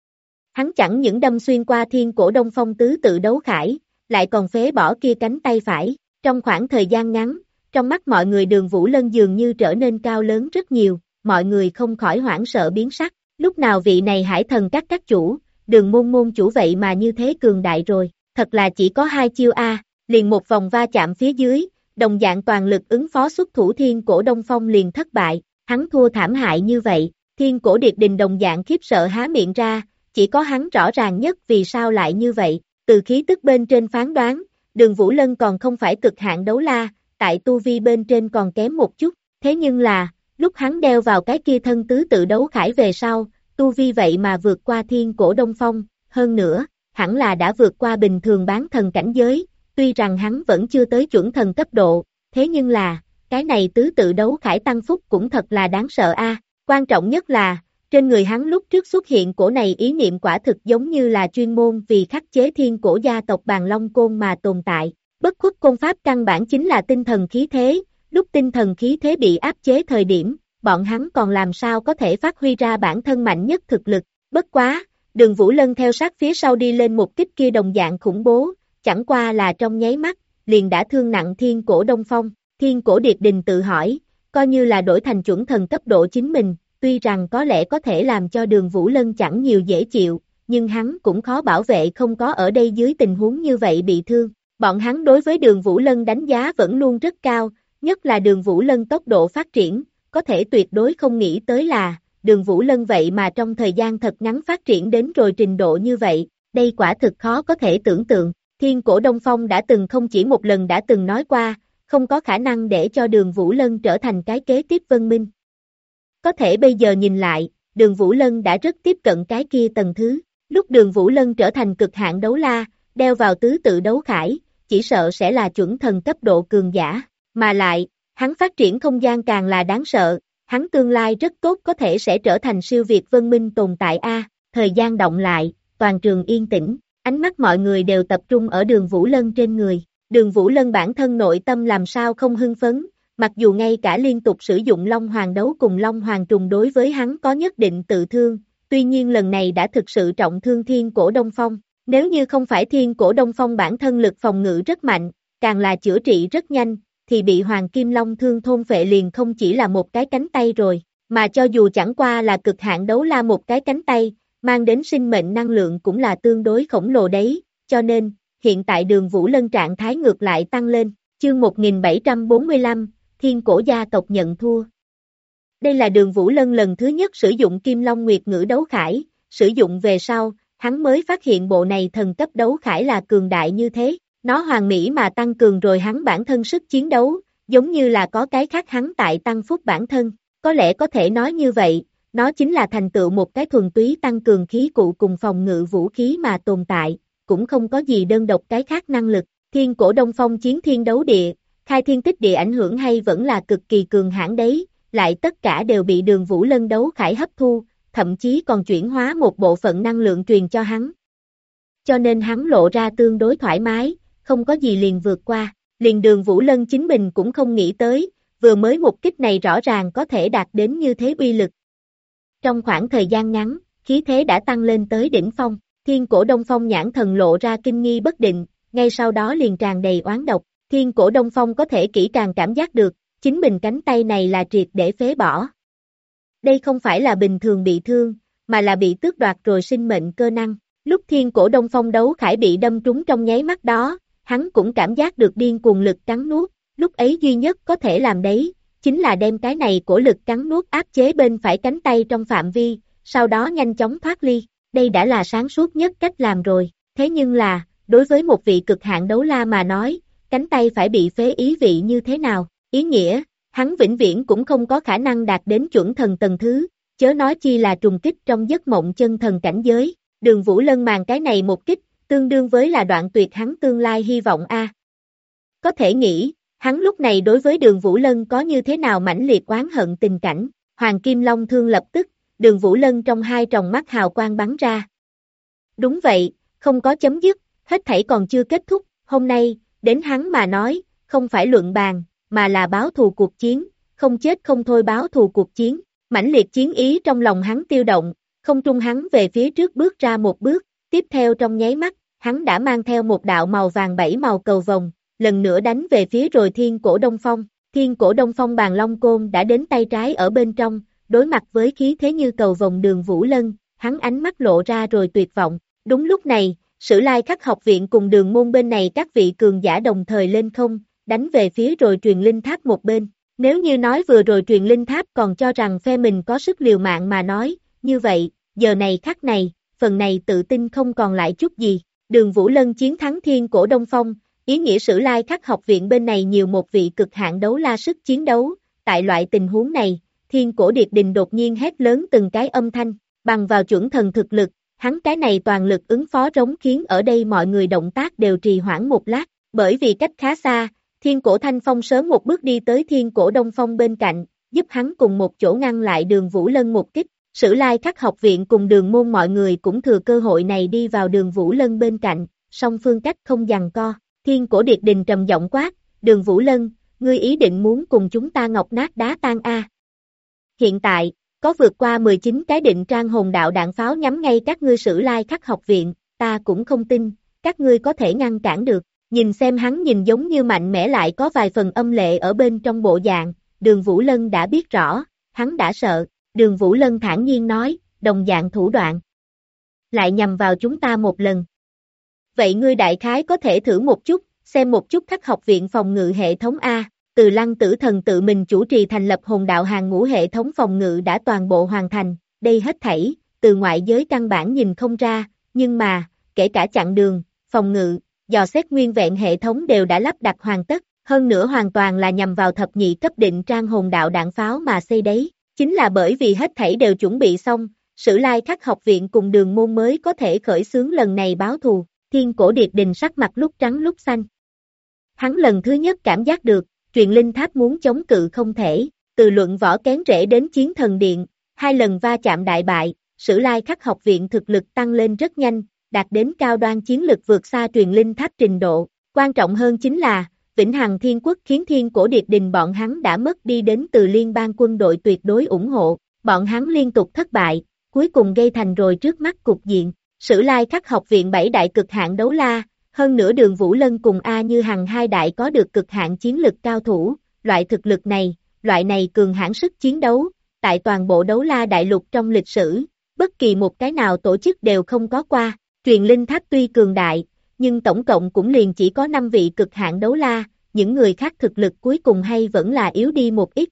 [SPEAKER 2] Hắn chẳng những đâm xuyên qua Thiên Cổ Đông Phong tứ tự Đấu Khải, lại còn phế bỏ kia cánh tay phải, trong khoảng thời gian ngắn, trong mắt mọi người Đường Vũ Lân dường như trở nên cao lớn rất nhiều, mọi người không khỏi hoảng sợ biến sắc, lúc nào vị này Hải Thần các chủ, Đường môn chủ vậy mà như thế cường đại rồi, thật là chỉ có 2 chiêu a, liền một vòng va chạm phía dưới, đồng dạng toàn lực ứng phó xuất thủ Thiên Cổ Đông Phong liền thất bại, hắn thua thảm hại như vậy, Thiên Cổ Điệt Đình đồng dạng khiếp sợ há miệng ra, chỉ có hắn rõ ràng nhất vì sao lại như vậy, từ khí tức bên trên phán đoán, Đường Vũ Lân còn không phải cực hạn đấu la, tại tu vi bên trên còn kém một chút, thế nhưng là, lúc hắn đeo vào cái kia thân tứ tự Đấu Khải về sau, tu vi vậy mà vượt qua Thiên Cổ Đông Phong, hơn nữa, hẳn là đã vượt qua bình thường bán thần cảnh giới, tuy rằng hắn vẫn chưa tới chuẩn thần cấp độ, thế nhưng là, cái này tứ tự Đấu Khải tăng phúc cũng thật là đáng sợ a. Quan trọng nhất là, trên người hắn lúc trước xuất hiện cổ này ý niệm quả thực giống như là chuyên môn vì khắc chế thiên cổ gia tộc Bàn Long Côn mà tồn tại. Bất khuất côn pháp căn bản chính là tinh thần khí thế, lúc tinh thần khí thế bị áp chế thời điểm, bọn hắn còn làm sao có thể phát huy ra bản thân mạnh nhất thực lực. Bất quá, Đường Vũ Lân theo sát phía sau đi lên một kích kia đồng dạng khủng bố, chẳng qua là trong nháy mắt, liền đã thương nặng Thiên Cổ Đông Phong. Thiên Cổ Điệt Đình tự hỏi, coi như là đổi thành chuẩn thần cấp độ chính mình, tuy rằng có lẽ có thể làm cho Đường Vũ Lân chẳng nhiều dễ chịu, nhưng hắn cũng khó bảo vệ không có ở đây dưới tình huống như vậy bị thương. Bọn hắn đối với Đường Vũ Lân đánh giá vẫn luôn rất cao, nhất là Đường Vũ Lân tốc độ phát triển, có thể tuyệt đối không nghĩ tới là, Đường Vũ Lân vậy mà trong thời gian thật ngắn phát triển đến rồi trình độ như vậy, đây quả thực khó có thể tưởng tượng. Thiên Cổ Đông Phong đã từng không chỉ một lần đã từng nói qua, không có khả năng để cho Đường Vũ Lân trở thành cái kế tiếp Vân Minh. Có thể bây giờ nhìn lại, Đường Vũ Lân đã rất tiếp cận cái kia tầng thứ, lúc Đường Vũ Lân trở thành cực hạn đấu la, đeo vào tứ tự Đấu Khải, chỉ sợ sẽ là chuẩn thần cấp độ cường giả, mà lại, hắn phát triển không gian càng là đáng sợ, hắn tương lai rất tốt có thể sẽ trở thành siêu việt Vân Minh tồn tại a. Thời gian động lại, toàn trường yên tĩnh, ánh mắt mọi người đều tập trung ở Đường Vũ Lân trên người. Đường Vũ Lân bản thân nội tâm làm sao không hưng phấn, mặc dù ngay cả liên tục sử dụng Long Hoàng đấu cùng Long Hoàng trùng đối với hắn có nhất định tự thương, tuy nhiên lần này đã thực sự trọng thương Thiên Cổ Đông Phong. Nếu như không phải Thiên Cổ Đông Phong bản thân lực phòng ngự rất mạnh, càng là chữa trị rất nhanh, thì bị Hoàng Kim Long thương thôn phệ liền không chỉ là một cái cánh tay rồi, mà cho dù chẳng qua là cực hạn đấu la một cái cánh tay, mang đến sinh mệnh năng lượng cũng là tương đối khổng lồ đấy, cho nên, hiện tại Đường Vũ Lân trạng thái ngược lại tăng lên, chương 1745, Thiên Cổ gia tộc nhận thua. Đây là Đường Vũ Lân lần thứ nhất sử dụng Kim Long Nguyệt Ngữ đấu khải, sử dụng về sau, hắn mới phát hiện bộ này thần cấp đấu khải là cường đại như thế, nó hoàn mỹ mà tăng cường rồi hắn bản thân sức chiến đấu, giống như là có cái khác hắn tại tăng phúc bản thân, có lẽ có thể nói như vậy, nó chính là thành tựu một cái thuần túy tăng cường khí cụ cùng phòng ngự vũ khí mà tồn tại, cũng không có gì đơn độc cái khác năng lực. Thiên Cổ Đông Phong chiến thiên đấu địa, khai thiên tích địa ảnh hưởng hay vẫn là cực kỳ cường hãn đấy, lại tất cả đều bị Đường Vũ Lân đấu khải hấp thu, thậm chí còn chuyển hóa một bộ phận năng lượng truyền cho hắn. Cho nên hắn lộ ra tương đối thoải mái, không có gì liền vượt qua, liền Đường Vũ Lân chính mình cũng không nghĩ tới, vừa mới một kích này rõ ràng có thể đạt đến như thế uy lực. Trong khoảng thời gian ngắn, khí thế đã tăng lên tới đỉnh phong, Thiên Cổ Đông Phong nhãn thần lộ ra kinh nghi bất định, ngay sau đó liền tràn đầy oán độc. Thiên Cổ Đông Phong có thể kỹ càng cảm giác được, chính mình cánh tay này là triệt để phế bỏ. Đây không phải là bình thường bị thương, mà là bị tước đoạt rồi sinh mệnh cơ năng. Lúc Thiên Cổ Đông Phong đấu khải bị đâm trúng trong nháy mắt đó, hắn cũng cảm giác được điên cuồng lực cắn nuốt, lúc ấy duy nhất có thể làm đấy, chính là đem cái này của lực cắn nuốt áp chế bên phải cánh tay trong phạm vi, sau đó nhanh chóng thoát ly. Đây đã là sáng suốt nhất cách làm rồi, thế nhưng là, đối với một vị cực hạn đấu la mà nói, cánh tay phải bị phế ý vị như thế nào, ý nghĩa, hắn vĩnh viễn cũng không có khả năng đạt đến chuẩn thần tầng thứ, chớ nói chi là trùng kích trong giấc mộng chân thần cảnh giới. Đường Vũ Lân màng cái này một kích, tương đương với là đoạn tuyệt hắn tương lai hy vọng a. Có thể nghĩ, hắn lúc này đối với Đường Vũ Lân có như thế nào mãnh liệt oán hận tình cảnh. Hoàng Kim Long thương lập tức, Đường Vũ Lân trong hai tròng mắt hào quang bắn ra. Đúng vậy, không có chấm dứt, hết thảy còn chưa kết thúc, hôm nay, đến hắn mà nói, không phải luận bàn, mà là báo thù cuộc chiến, không chết không thôi báo thù cuộc chiến. Mãnh liệt chiến ý trong lòng hắn tiêu động, không trung hắn về phía trước bước ra một bước, tiếp theo trong nháy mắt, hắn đã mang theo một đạo màu vàng 7 màu cầu vồng, lần nữa đánh về phía rồi Thiên Cổ Đông Phong. Thiên Cổ Đông Phong bàn long côn đã đến tay trái ở bên trong, đối mặt với khí thế như cầu vồng Đường Vũ Lân, hắn ánh mắt lộ ra rồi tuyệt vọng. Đúng lúc này, Sử Lai Khắc học viện cùng Đường môn bên này các vị cường giả đồng thời lên không, đánh về phía rồi Truyền Linh Tháp một bên. Nếu như nói vừa rồi Truyền Linh Tháp còn cho rằng phe mình có sức liều mạng mà nói, như vậy, giờ này khắc này, phần này tự tin không còn lại chút gì. Đường Vũ Lân chiến thắng Thiên Cổ Đông Phong, ý nghĩa Sử Lai Khắc học viện bên này nhiều một vị cực hạn đấu la sức chiến đấu. Tại loại tình huống này, Thiên Cổ Điệt Đình đột nhiên hét lớn từng cái âm thanh, bằng vào chuẩn thần thực lực, hắn cái này toàn lực ứng phó rống khiến ở đây mọi người động tác đều trì hoãn một lát, bởi vì cách khá xa, Thiên Cổ Thanh Phong sớm một bước đi tới Thiên Cổ Đông Phong bên cạnh, giúp hắn cùng một chỗ ngăn lại Đường Vũ Lân một kích. Sử Lai Khắc học viện cùng Đường môn mọi người cũng thừa cơ hội này đi vào Đường Vũ Lân bên cạnh, song phương cách không giằng co. Thiên Cổ Điệt Đình trầm giọng quát, Đường Vũ Lân, ngươi ý định muốn cùng chúng ta ngọc nát đá tan a? Hiện tại, có vượt qua 19 cái định trang hồn đạo đạn pháo nhắm ngay các ngươi Sử Lai Khắc học viện, ta cũng không tin, các ngươi có thể ngăn cản được. Nhìn xem hắn nhìn giống như mạnh mẽ lại có vài phần âm lệ ở bên trong bộ dạng, Đường Vũ Lân đã biết rõ, hắn đã sợ. Đường Vũ Lân thản nhiên nói, đồng dạng thủ đoạn. Lại nhằm vào chúng ta một lần. Vậy ngươi đại khái có thể thử một chút, xem một chút Khắc học viện phòng ngự hệ thống A. Từ Lăng Tử Thần tự mình chủ trì thành lập hồn đạo hàng ngũ hệ thống phòng ngự đã toàn bộ hoàn thành, đây hết thảy, từ ngoại giới căn bản nhìn không ra, nhưng mà, kể cả chặn đường, phòng ngự, dò xét nguyên vẹn hệ thống đều đã lắp đặt hoàn tất, hơn nữa hoàn toàn là nhằm vào thập nhị cấp định trang hồn đạo đạn pháo mà xây đấy. Chính là bởi vì hết thảy đều chuẩn bị xong, Sử Lai Khắc học viện cùng Đường môn mới có thể khởi xướng lần này báo thù. Thiên Cổ Điệt Đình sắc mặt lúc trắng lúc xanh. Hắn lần thứ nhất cảm giác được, Truyền Linh Tháp muốn chống cự không thể, từ luận võ kén rễ đến chiến thần điện, hai lần va chạm đại bại, Sử Lai Khắc học viện thực lực tăng lên rất nhanh, đạt đến cao đoan chiến lực vượt xa Truyền Linh Tháp trình độ. Quan trọng hơn chính là, Vĩnh Hằng Thiên Quốc khiến Thiên Cổ Điệt Đình bọn hắn đã mất đi đến từ liên bang quân đội tuyệt đối ủng hộ, bọn hắn liên tục thất bại, cuối cùng gây thành rồi trước mắt cục diện. Sử Lai Khắc học viện 7 đại cực hạn đấu la, hơn nữa Đường Vũ Lân cùng A Như Hằng hai đại có được cực hạn chiến lực cao thủ, loại thực lực này, loại này cường hãn sức chiến đấu, tại toàn bộ đấu la đại lục trong lịch sử, bất kỳ một cái nào tổ chức đều không có qua. Truyền Linh Tháp tuy cường đại, nhưng tổng cộng cũng liền chỉ có 5 vị cực hạn đấu la, những người khác thực lực cuối cùng hay vẫn là yếu đi một ít.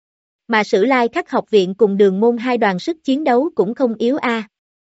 [SPEAKER 2] Mà Sử Lai Khắc học viện cùng Đường môn hai đoàn sức chiến đấu cũng không yếu a.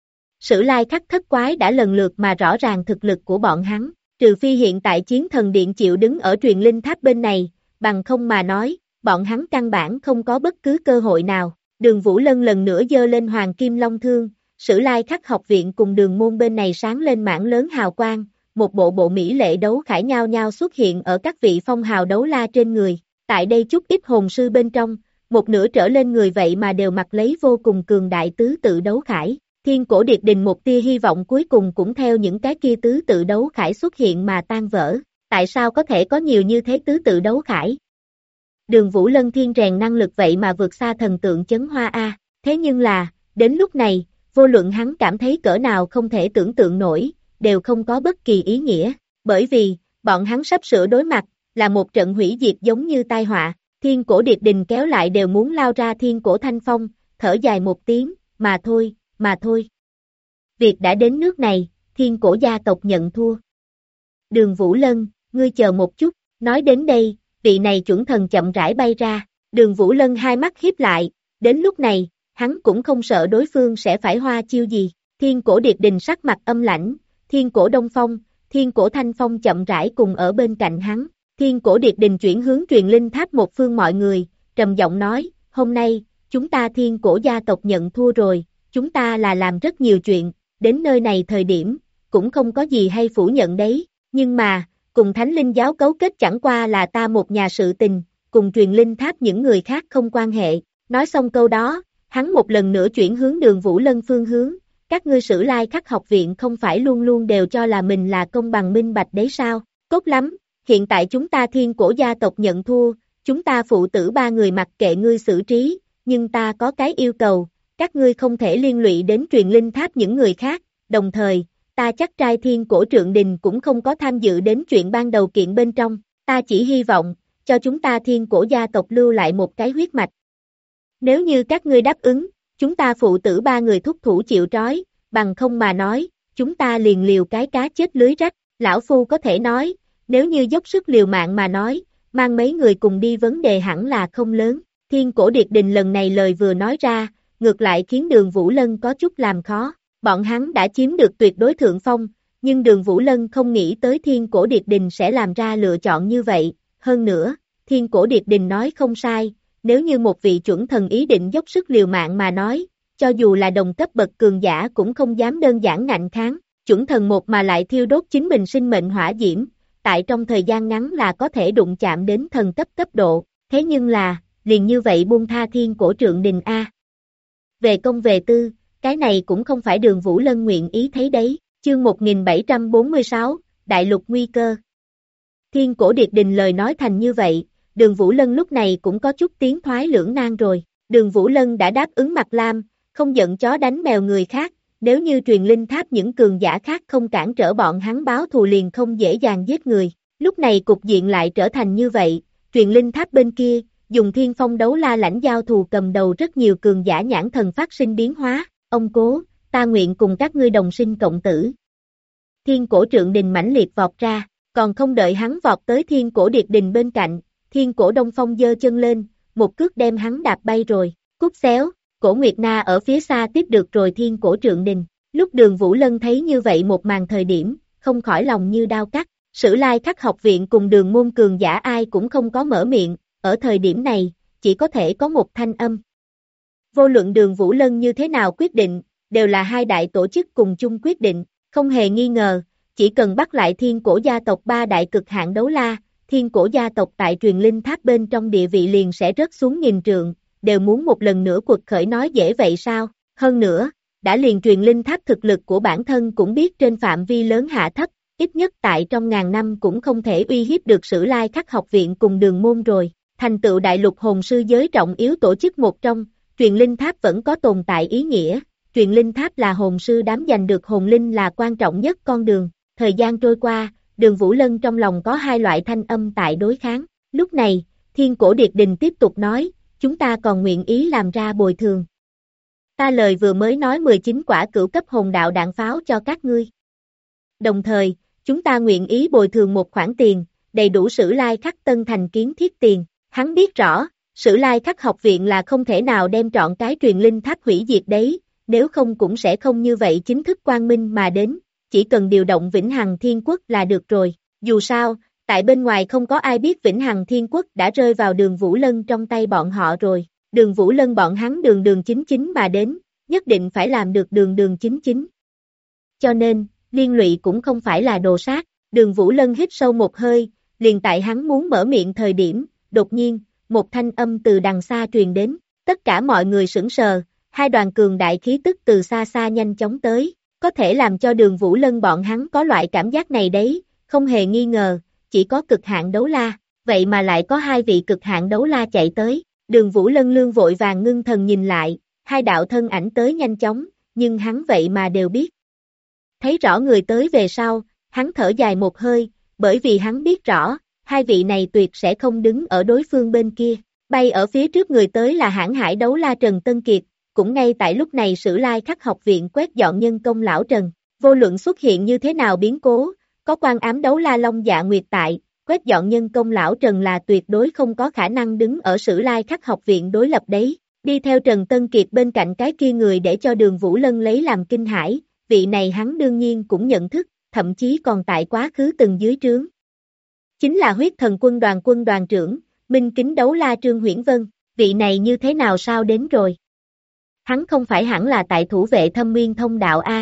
[SPEAKER 2] Sử Lai Khắc thất quái đã lần lượt mà rõ ràng thực lực của bọn hắn, trừ phi hiện tại chiến thần điện chịu đứng ở Truyền Linh Tháp bên này, bằng không mà nói, bọn hắn căn bản không có bất cứ cơ hội nào. Đường Vũ Lân lần nữa giơ lên Hoàng Kim Long thương, Sử Lai Khắc học viện cùng Đường môn bên này sáng lên mảng lớn hào quang, một bộ mỹ lệ đấu khải nhao nhao xuất hiện ở các vị phong hào đấu la trên người. Tại đây chút ít hồn sư bên trong, một nửa trở lên người vậy mà đều mặc lấy vô cùng cường đại tứ tự đấu khải. Thiên Cổ Điệt Đình một tia hy vọng cuối cùng cũng theo những cái kia tứ tự đấu khải xuất hiện mà tan vỡ. Tại sao có thể có nhiều như thế tứ tự đấu khải? Đường Vũ Lân thiên rèn năng lực vậy mà vượt xa thần tượng chấn hoa A. Thế nhưng là, đến lúc này, vô luận hắn cảm thấy cỡ nào không thể tưởng tượng nổi, đều không có bất kỳ ý nghĩa. bởi vì, bọn hắn sắp sửa đối mặt, là một trận hủy diệt giống như tai họa. Thiên Cổ Điệp Đình kéo lại đều muốn lao ra Thiên Cổ Thanh Phong, thở dài một tiếng, mà thôi. Việc đã đến nước này, Thiên Cổ gia tộc nhận thua. Đường Vũ Lân, ngươi chờ một chút, nói đến đây, vị này chuẩn thần chậm rãi bay ra, Đường Vũ Lân hai mắt híp lại, đến lúc này, hắn cũng không sợ đối phương sẽ phải hoa chiêu gì. Thiên Cổ Điệp Đình sắc mặt âm lãnh, Thiên Cổ Đông Phong, Thiên Cổ Thanh Phong chậm rãi cùng ở bên cạnh hắn. Thiên Cổ Điệp Đình chuyển hướng truyền linh tháp một phương mọi người, trầm giọng nói, hôm nay, chúng ta Thiên Cổ gia tộc nhận thua rồi, chúng ta là làm rất nhiều chuyện, đến nơi này thời điểm, cũng không có gì hay phủ nhận đấy, nhưng mà, cùng Thánh Linh giáo cấu kết chẳng qua là ta một nhà sự tình, cùng truyền linh tháp những người khác không quan hệ. Nói xong câu đó, hắn một lần nữa chuyển hướng Đường Vũ Lân phương hướng, các ngươi Sử Lai Khắc học viện không phải luôn luôn đều cho là mình là công bằng minh bạch đấy sao, tốt lắm, hiện tại chúng ta Thiên Cổ gia tộc nhận thua, chúng ta phụ tử ba người mặc kệ ngươi xử trí, nhưng ta có cái yêu cầu, các ngươi không thể liên lụy đến truyền linh tháp những người khác, đồng thời, ta chắc trai Thiên Cổ Trượng Đình cũng không có tham dự đến chuyện ban đầu kiện bên trong, ta chỉ hy vọng, cho chúng ta Thiên Cổ gia tộc lưu lại một cái huyết mạch. Nếu như các ngươi đáp ứng, chúng ta phụ tử ba người thúc thủ chịu trói, bằng không mà nói, chúng ta liền liều cái cá chết lưới rách, lão phu có thể nói, nếu như dốc sức liều mạng mà nói, mang mấy người cùng đi vấn đề hẳn là không lớn. Thiên Cổ Điệp Đình lần này lời vừa nói ra, ngược lại khiến Đường Vũ Lân có chút làm khó, bọn hắn đã chiếm được tuyệt đối thượng phong, nhưng Đường Vũ Lân không nghĩ tới Thiên Cổ Điệp Đình sẽ làm ra lựa chọn như vậy, hơn nữa, Thiên Cổ Điệp Đình nói không sai, nếu như một vị chuẩn thần ý định dốc sức liều mạng mà nói, cho dù là đồng cấp bậc cường giả cũng không dám đơn giản ngạnh kháng, chuẩn thần một mà lại thiêu đốt chính mình sinh mệnh hỏa diễm, tại trong thời gian ngắn là có thể đụng chạm đến thần cấp cấp độ, thế nhưng là, liền như vậy buông tha Thiên Cổ Trượng Đình a. Về công về tư, cái này cũng không phải Đường Vũ Lân nguyện ý thấy đấy, chương 1746, Đại lục nguy cơ. Thiên Cổ Điệp Đình lời nói thành như vậy, Đường Vũ Lân lúc này cũng có chút tiến thoái lưỡng nan rồi, Đường Vũ Lân đã đáp ứng Mạc Lam, không giận chó đánh mèo người khác, nếu như truyền linh tháp những cường giả khác không cản trở bọn hắn báo thù liền không dễ dàng giết người, lúc này cục diện lại trở thành như vậy, truyền linh tháp bên kia, dùng Thiên Phong đấu la lãnh giao thù cầm đầu rất nhiều cường giả nhãn thần phát sinh biến hóa, ông cố, ta nguyện cùng các ngươi đồng sinh cộng tử. Thiên Cổ Trượng Đình mãnh liệt vọt ra, còn không đợi hắn vọt tới Thiên Cổ Điệp Đình bên cạnh, Thiên Cổ Đông Phong giơ chân lên, một cước đem hắn đạp bay rồi, cút xéo, Cổ Nguyệt Na ở phía xa tiếp được rồi Thiên Cổ Trượng Đình, lúc Đường Vũ Lân thấy như vậy một màn thời điểm, không khỏi lòng như đao cắt, Sử Lai Khắc học viện cùng Đường môn cường giả ai cũng không có mở miệng, ở thời điểm này, chỉ có thể có một thanh âm. Vô luận Đường Vũ Lân như thế nào quyết định, đều là hai đại tổ chức cùng chung quyết định, không hề nghi ngờ, chỉ cần bắt lại Thiên Cổ gia tộc ba đại cực hạn đấu la, Thiên Cổ gia tộc tại truyền linh tháp bên trong địa vị liền sẽ rớt xuống nghìn trượng, đều muốn một lần nữa quật khởi nói dễ vậy sao, hơn nữa, đã liền truyền linh tháp thực lực của bản thân cũng biết trên phạm vi lớn hạ thấp, ít nhất tại trong ngàn năm cũng không thể uy hiếp được Sử Lai Khắc học viện cùng Đường môn rồi, thành tựu đại lục hồn sư giới trọng yếu tổ chức một trong, truyền linh tháp vẫn có tồn tại ý nghĩa, truyền linh tháp là hồn sư đám giành được hồn linh là quan trọng nhất con đường, thời gian trôi qua, Đường Vũ Lân trong lòng có hai loại thanh âm tại đối kháng, lúc này, Thiên Cổ Điệp Đình tiếp tục nói, chúng ta còn nguyện ý làm ra bồi thường. Ta lời vừa mới nói 19 quả cửu cấp hồn đạo đạn pháo cho các ngươi. Đồng thời, chúng ta nguyện ý bồi thường một khoản tiền, đầy đủ Sử Lai Khắc Tân thành kiến thiết tiền. Hắn biết rõ, Sử Lai Khắc học viện là không thể nào đem trọn cái truyền linh tháp hủy diệt đấy, nếu không cũng sẽ không như vậy chính thức quang minh mà đến, chỉ cần điều động Vĩnh Hằng Thiên Quốc là được rồi. Dù sao, tại bên ngoài không có ai biết Vĩnh Hằng Thiên Quốc đã rơi vào Đường Vũ Lân trong tay bọn họ rồi. Đường Vũ Lân bọn hắn đường đường chính chính mà đến, nhất định phải làm được đường đường chính chính. Cho nên, liên lụy cũng không phải là đồ sát. Đường Vũ Lân hít sâu một hơi, liền tại hắn muốn mở miệng thời điểm, đột nhiên, một thanh âm từ đằng xa truyền đến, tất cả mọi người sững sờ, hai đoàn cường đại khí tức từ xa xa nhanh chóng tới, có thể làm cho Đường Vũ Lân bọn hắn có loại cảm giác này đấy, không hề nghi ngờ, chỉ có cực hạn đấu la, vậy mà lại có hai vị cực hạn đấu la chạy tới, Đường Vũ Lân lương vội vàng ngưng thần nhìn lại, hai đạo thân ảnh tới nhanh chóng, nhưng hắn vậy mà đều biết. Thấy rõ người tới về sau, hắn thở dài một hơi, bởi vì hắn biết rõ, hai vị này tuyệt sẽ không đứng ở đối phương bên kia. Bay ở phía trước người tới là hãn hải đấu la Trần Tân Kiệt, cũng ngay tại lúc này Sử Lai Khắc học viện quét dọn nhân công lão Trần. Vô luận xuất hiện như thế nào biến cố, có quan ám đấu la Long Dạ Nguyệt tại, quét dọn nhân công lão Trần là tuyệt đối không có khả năng đứng ở Sử Lai Khắc học viện đối lập đấy. Đi theo Trần Tân Kiệt bên cạnh cái kia người để cho Đường Vũ Lân lấy làm kinh hãi, vị này hắn đương nhiên cũng nhận thức, thậm chí còn tại quá khứ từng dưới trướng. Chính là huyết thần quân đoàn trưởng, Minh Kính đấu la Trương Huyễn Vân, vị này như thế nào sao đến rồi? Hắn không phải hẳn là tại thủ vệ Thâm Nguyên thông đạo A.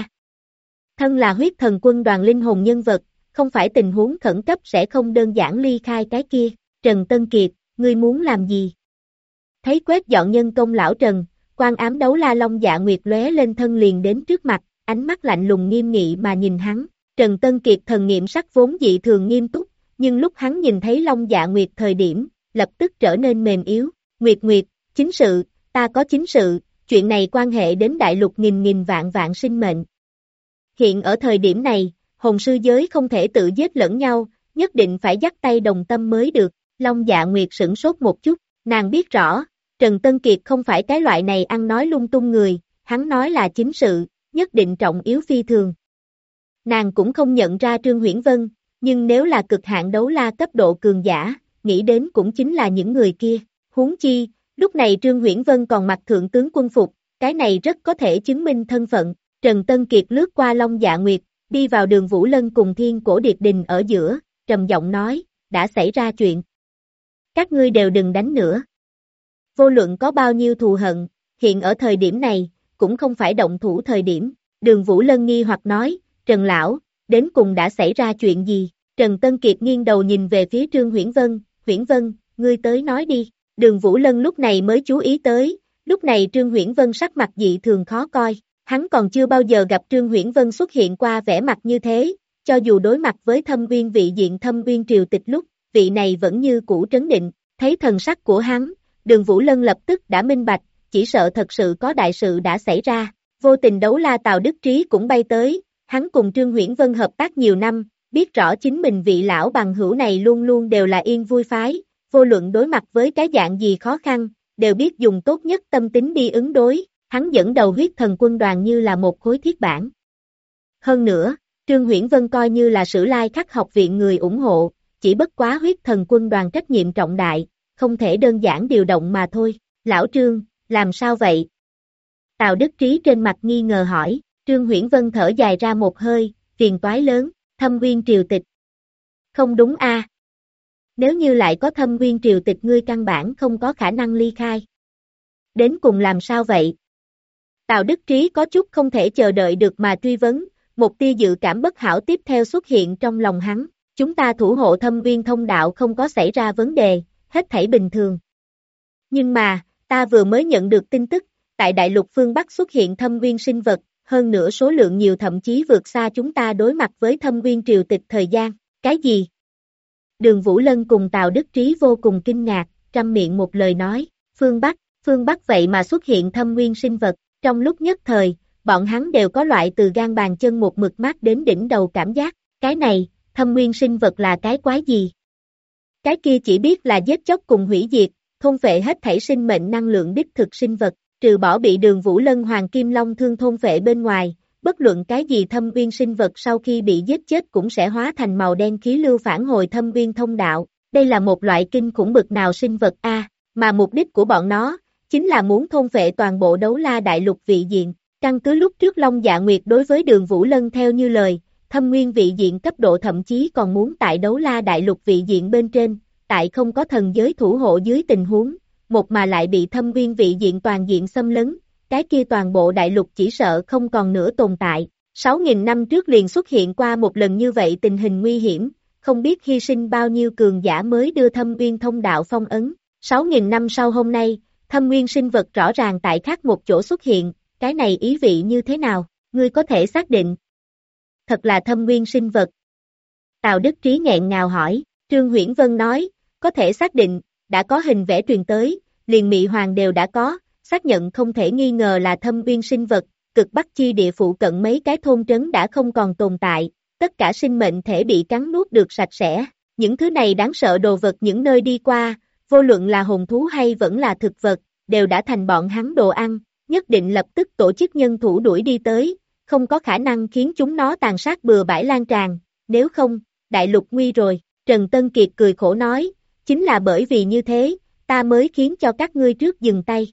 [SPEAKER 2] Thân là huyết thần quân đoàn linh hồn nhân vật, không phải tình huống khẩn cấp sẽ không đơn giản ly khai cái kia. Trần Tân Kiệt, ngươi muốn làm gì? Thấy quét dọn nhân công lão Trần, quan ám đấu la Long Dạ Nguyệt lóe lên thân liền đến trước mặt, ánh mắt lạnh lùng nghiêm nghị mà nhìn hắn. Trần Tân Kiệt thần nghiệm sắc vốn dị thường nghiêm túc, nhưng lúc hắn nhìn thấy Long Dạ Nguyệt thời điểm, lập tức trở nên mềm yếu. Nguyệt Nguyệt, chính sự, ta có chính sự, chuyện này quan hệ đến đại lục nghìn vạn sinh mệnh. Hiện ở thời điểm này, hồn sư giới không thể tự giết lẫn nhau, nhất định phải dắt tay đồng tâm mới được. Long Dạ Nguyệt sửng sốt một chút, nàng biết rõ, Trần Tân Kiệt không phải cái loại này ăn nói lung tung người, hắn nói là chính sự, nhất định trọng yếu phi thường. Nàng cũng không nhận ra Trương Huyễn Vân, nhưng nếu là cực hạn đấu la cấp độ cường giả, nghĩ đến cũng chính là những người kia. Huống chi, lúc này Trương Huyễn Vân còn mặc thượng tướng quân phục, cái này rất có thể chứng minh thân phận. Trần Tân Kiệt lướt qua Long Dạ Nguyệt, đi vào Đường Vũ Lân cùng Thiên Cổ Điệt Đình ở giữa, trầm giọng nói, đã xảy ra chuyện. Các ngươi đều đừng đánh nữa. Vô luận có bao nhiêu thù hận, hiện ở thời điểm này, cũng không phải động thủ thời điểm. Đường Vũ Lân nghi hoặc nói, Trần Lão, đến cùng đã xảy ra chuyện gì? Trần Tân Kiệt nghiêng đầu nhìn về phía Trương Huyễn Vân, ngươi tới nói đi. Đường Vũ Lân lúc này mới chú ý tới, lúc này Trương Huyễn Vân sắc mặt dị thường khó coi, hắn còn chưa bao giờ gặp Trương Huyễn Vân xuất hiện qua vẻ mặt như thế, cho dù đối mặt với Thâm Uyên vị diện Thâm Uyên triều tịch lúc, vị này vẫn như cũ trấn định, thấy thần sắc của hắn, Đường Vũ Lân lập tức đã minh bạch, chỉ sợ thật sự có đại sự đã xảy ra. Vô tình đấu la Tào Đức Trí cũng bay tới, hắn cùng Trương Huyễn Vân hợp tác nhiều năm, biết rõ chính mình vị lão bằng hữu này luôn luôn đều là yên vui phái, vô luận đối mặt với cái dạng gì khó khăn, đều biết dùng tốt nhất tâm tính đi ứng đối, hắn dẫn đầu huyết thần quân đoàn như là một khối thiết bản. Hơn nữa, Trương Huyễn Vân coi như là Sử Lai Khắc học viện người ủng hộ, chỉ bất quá huyết thần quân đoàn trách nhiệm trọng đại, không thể đơn giản điều động mà thôi. Lão Trương, làm sao vậy? Tào Đức Trí trên mặt nghi ngờ hỏi. Trương Huyễn Vân thở dài ra một hơi, phiền toái lớn, Thâm Uyên triều tịch. Không đúng a? Nếu như lại có Thâm Uyên triều tịch ngươi căn bản không có khả năng ly khai. Đến cùng làm sao vậy? Tào Đức Trí có chút không thể chờ đợi được mà truy vấn, một tia dự cảm bất hảo tiếp theo xuất hiện trong lòng hắn. Chúng ta thủ hộ Thâm Uyên thông đạo không có xảy ra vấn đề, hết thảy bình thường. Nhưng mà, ta vừa mới nhận được tin tức, tại đại lục phương Bắc xuất hiện Thâm Uyên sinh vật, hơn nữa số lượng nhiều thậm chí vượt xa chúng ta đối mặt với Thâm Uyên triều tịch thời gian. Cái gì? Đường Vũ Lân cùng Tào Đức Trí vô cùng kinh ngạc, trăm miệng một lời nói, phương Bắc vậy mà xuất hiện Thâm Uyên sinh vật. Trong lúc nhất thời, bọn hắn đều có loại từ gan bàn chân một mực mát đến đỉnh đầu cảm giác. Cái này, Thâm Uyên sinh vật là cái quái gì? Cái kia chỉ biết là giết chóc cùng hủy diệt, thôn phệ hết thảy sinh mệnh năng lượng đích thực sinh vật, trừ bỏ bị Đường Vũ Lân Hoàng Kim Long thương thôn phệ bên ngoài, bất luận cái gì Thâm Uyên sinh vật sau khi bị giết chết cũng sẽ hóa thành màu đen khí lưu phản hồi Thâm Uyên thông đạo. Đây là một loại kinh khủng bực nào sinh vật a, mà mục đích của bọn nó chính là muốn thôn phệ toàn bộ đấu la đại lục vị diện. Căn cứ lúc trước Long Dạ Nguyệt đối với Đường Vũ Lân theo như lời, Thâm Nguyên vị diện cấp độ thậm chí còn muốn tại đấu la đại lục vị diện bên trên, tại không có thần giới thủ hộ dưới tình huống, một mà lại bị Thâm Nguyên vị diện toàn diện xâm lấn, cái kia toàn bộ đại lục chỉ sợ không còn nữa tồn tại. 6.000 năm trước liền xuất hiện qua một lần như vậy tình hình nguy hiểm, không biết hy sinh bao nhiêu cường giả mới đưa Thâm Nguyên thông đạo phong ấn. 6.000 năm sau hôm nay, Thâm Nguyên sinh vật rõ ràng tại khác một chỗ xuất hiện, cái này ý vị như thế nào, ngươi có thể xác định? Thật là Thâm Nguyên sinh vật. Tào Đức Trí nghẹn ngào hỏi, Trương Huyễn Vân nói, có thể xác định, đã có hình vẽ truyền tới, liền Mị Hoàng đều đã có, xác nhận không thể nghi ngờ là Thâm Nguyên sinh vật, cực Bắc chi địa phụ cận mấy cái thôn trấn đã không còn tồn tại, tất cả sinh mệnh thể bị cắn nuốt được sạch sẽ. Những thứ này đáng sợ đồ vật những nơi đi qua, vô luận là hồn thú hay vẫn là thực vật, đều đã thành bọn hắn đồ ăn, nhất định lập tức tổ chức nhân thủ đuổi đi tới, không có khả năng khiến chúng nó tàn sát bừa bãi lan tràn, nếu không, đại lục nguy rồi. Trần Tân Kiệt cười khổ nói, chính là bởi vì như thế, ta mới khiến cho các ngươi trước dừng tay.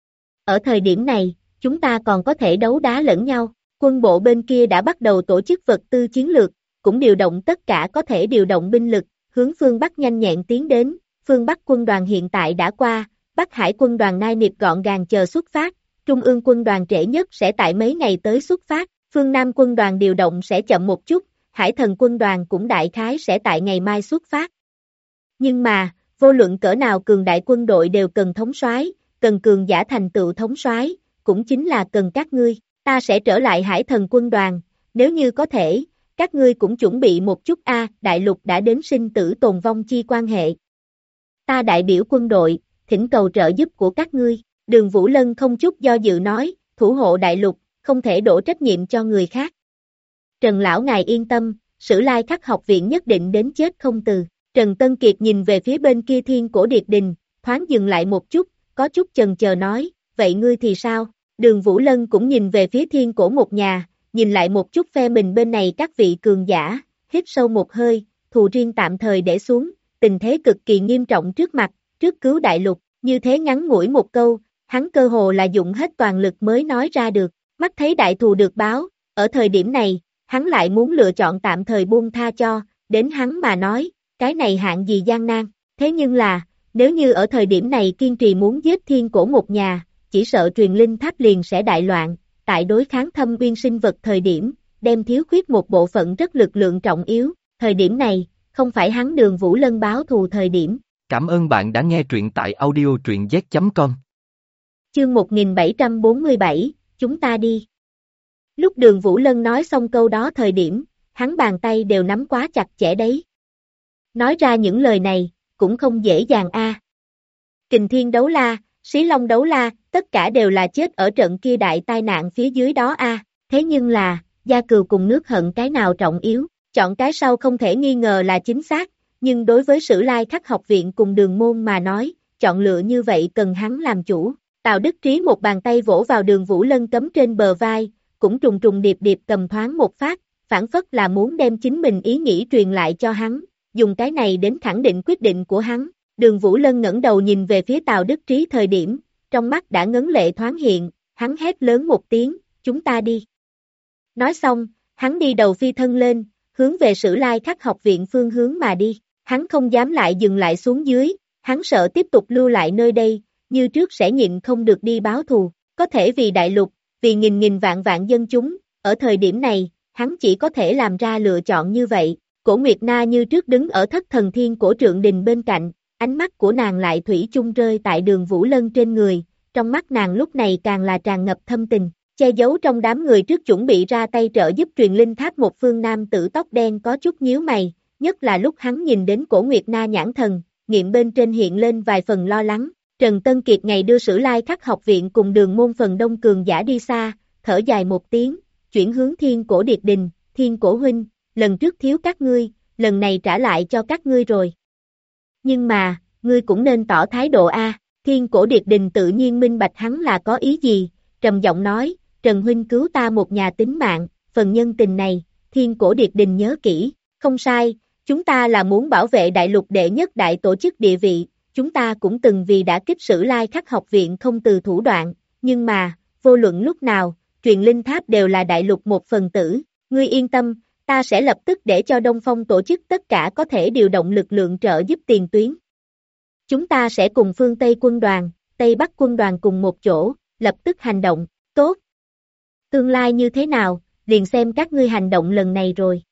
[SPEAKER 2] Ở thời điểm này, chúng ta còn có thể đấu đá lẫn nhau, quân bộ bên kia đã bắt đầu tổ chức vật tư chiến lược, cũng điều động tất cả có thể điều động binh lực, hướng phương Bắc nhanh nhẹn tiến đến, phương Bắc quân đoàn hiện tại đã qua, Bắc Hải quân đoàn nai nịt gọn gàng chờ xuất phát, Trung ương quân đoàn trễ nhất sẽ tại mấy ngày tới xuất phát, phương Nam quân đoàn điều động sẽ chậm một chút, Hải Thần quân đoàn cũng đại khái sẽ tại ngày mai xuất phát. Nhưng mà, vô luận cỡ nào cường đại quân đội đều cần thống soái, cần cường giả thành tựu thống soái, cũng chính là cần các ngươi, ta sẽ trở lại Hải Thần quân đoàn, nếu như có thể, các ngươi cũng chuẩn bị một chút đại lục đã đến sinh tử tồn vong chi quan hệ. Ta đại biểu quân đội, thỉnh cầu trợ giúp của các ngươi, Đường Vũ Lân không chút do dự nói, thủ hộ đại lục, không thể đổ trách nhiệm cho người khác. Trần Lão ngài yên tâm, Sử Lai Khắc học viện nhất định đến chết không từ. Trần Tân Kiệt nhìn về phía bên kia Thiên Cổ Điệt Đình, thoáng dừng lại một chút, có chút chần chờ nói, vậy ngươi thì sao? Đường Vũ Lân cũng nhìn về phía Thiên Cổ một nhà, nhìn lại một chút phe mình bên này các vị cường giả, hít sâu một hơi, thù riêng tạm thời để xuống, tình thế cực kỳ nghiêm trọng trước mặt, trước cứu đại lục, như thế ngắn ngủi một câu, hắn cơ hồ là dụng hết toàn lực mới nói ra được, mắt thấy đại thù được báo, ở thời điểm này, hắn lại muốn lựa chọn tạm thời buông tha cho, đến hắn mà nói, cái này hạng gì gian nan, thế nhưng là, nếu như ở thời điểm này kiên trì muốn giết Thiên Cổ một nhà, chỉ sợ truyền linh tháp liền sẽ đại loạn, tại đối kháng thâm uyên sinh vật thời điểm, đem thiếu khuyết một bộ phận rất lực lượng trọng yếu, thời điểm này, không phải hắn Đường Vũ Lân báo thù thời điểm.
[SPEAKER 1] Cảm ơn bạn đã nghe truyện tại audio truyện z.com.
[SPEAKER 2] Chương 1747, chúng ta đi. Lúc Đường Vũ Lân nói xong câu đó thời điểm, hắn bàn tay đều nắm quá chặt chẽ đấy. Nói ra những lời này, cũng không dễ dàng Kình Thiên đấu la, Xí Long đấu la, tất cả đều là chết ở trận kia đại tai nạn phía dưới đó thế nhưng là, gia cừu cùng nước hận cái nào trọng yếu, chọn cái sau không thể nghi ngờ là chính xác, nhưng đối với Sử Lai Khắc học viện cùng Đường môn mà nói, chọn lựa như vậy cần hắn làm chủ. Tào Đức Trí một bàn tay vỗ vào Đường Vũ Lân cấm trên bờ vai, cũng trùng trùng điệp điệp cầm thoáng một phát, phản phất là muốn đem chính mình ý nghĩ truyền lại cho hắn, dùng cái này đến khẳng định quyết định của hắn. Đường Vũ Lân ngẩng đầu nhìn về phía Tào Đức Trí thời điểm, trong mắt đã ngấn lệ thoáng hiện, hắn hét lớn một tiếng, chúng ta đi. Nói xong, hắn đi đầu phi thân lên, hướng về Sử Lai Khắc học viện phương hướng mà đi, hắn không dám lại dừng lại xuống dưới, hắn sợ tiếp tục lưu lại nơi đây, như trước sẽ nhịn không được đi báo thù, có thể vì đại lục, vì nghìn nghìn vạn vạn dân chúng, ở thời điểm này, hắn chỉ có thể làm ra lựa chọn như vậy. Cổ Nguyệt Na như trước đứng ở Thất Thần Thiên Cổ Trượng Đình bên cạnh, ánh mắt của nàng lại thủy chung rơi tại Đường Vũ Lân trên người, trong mắt nàng lúc này càng là tràn ngập thâm tình, che giấu trong đám người trước chuẩn bị ra tay trợ giúp truyền linh tháp một phương nam tử tóc đen có chút nhíu mày, nhất là lúc hắn nhìn đến Cổ Nguyệt Na nhãn thần, nghiệm bên trên hiện lên vài phần lo lắng. Trần Tân Kiệt ngày đưa Sử Lai Khắc học viện cùng Đường môn phần đông cường giả đi xa, thở dài một tiếng, chuyển hướng Thiên Cổ Điệt Đình, Thiên Cổ huynh, lần trước thiếu các ngươi, lần này trả lại cho các ngươi rồi. Nhưng mà, ngươi cũng nên tỏ thái độ Thiên Cổ Điệt Đình tự nhiên minh bạch hắn là có ý gì, trầm giọng nói, Trần huynh cứu ta một nhà tính mạng, phần nhân tình này, Thiên Cổ Điệt Đình nhớ kỹ, không sai, chúng ta là muốn bảo vệ đại lục đệ nhất đại tổ chức địa vị, chúng ta cũng từng vì đã kích Sử Lai Khắc học viện không từ thủ đoạn, nhưng mà, vô luận lúc nào, truyền linh tháp đều là đại lục một phần tử, ngươi yên tâm, ta sẽ lập tức để cho Đông Phong tổ chức tất cả có thể điều động lực lượng trợ giúp tiền tuyến. Chúng ta sẽ cùng phương Tây quân đoàn, Tây Bắc quân đoàn cùng một chỗ, lập tức hành động, tốt. Tương lai như thế nào, liền xem các ngươi hành động lần này rồi.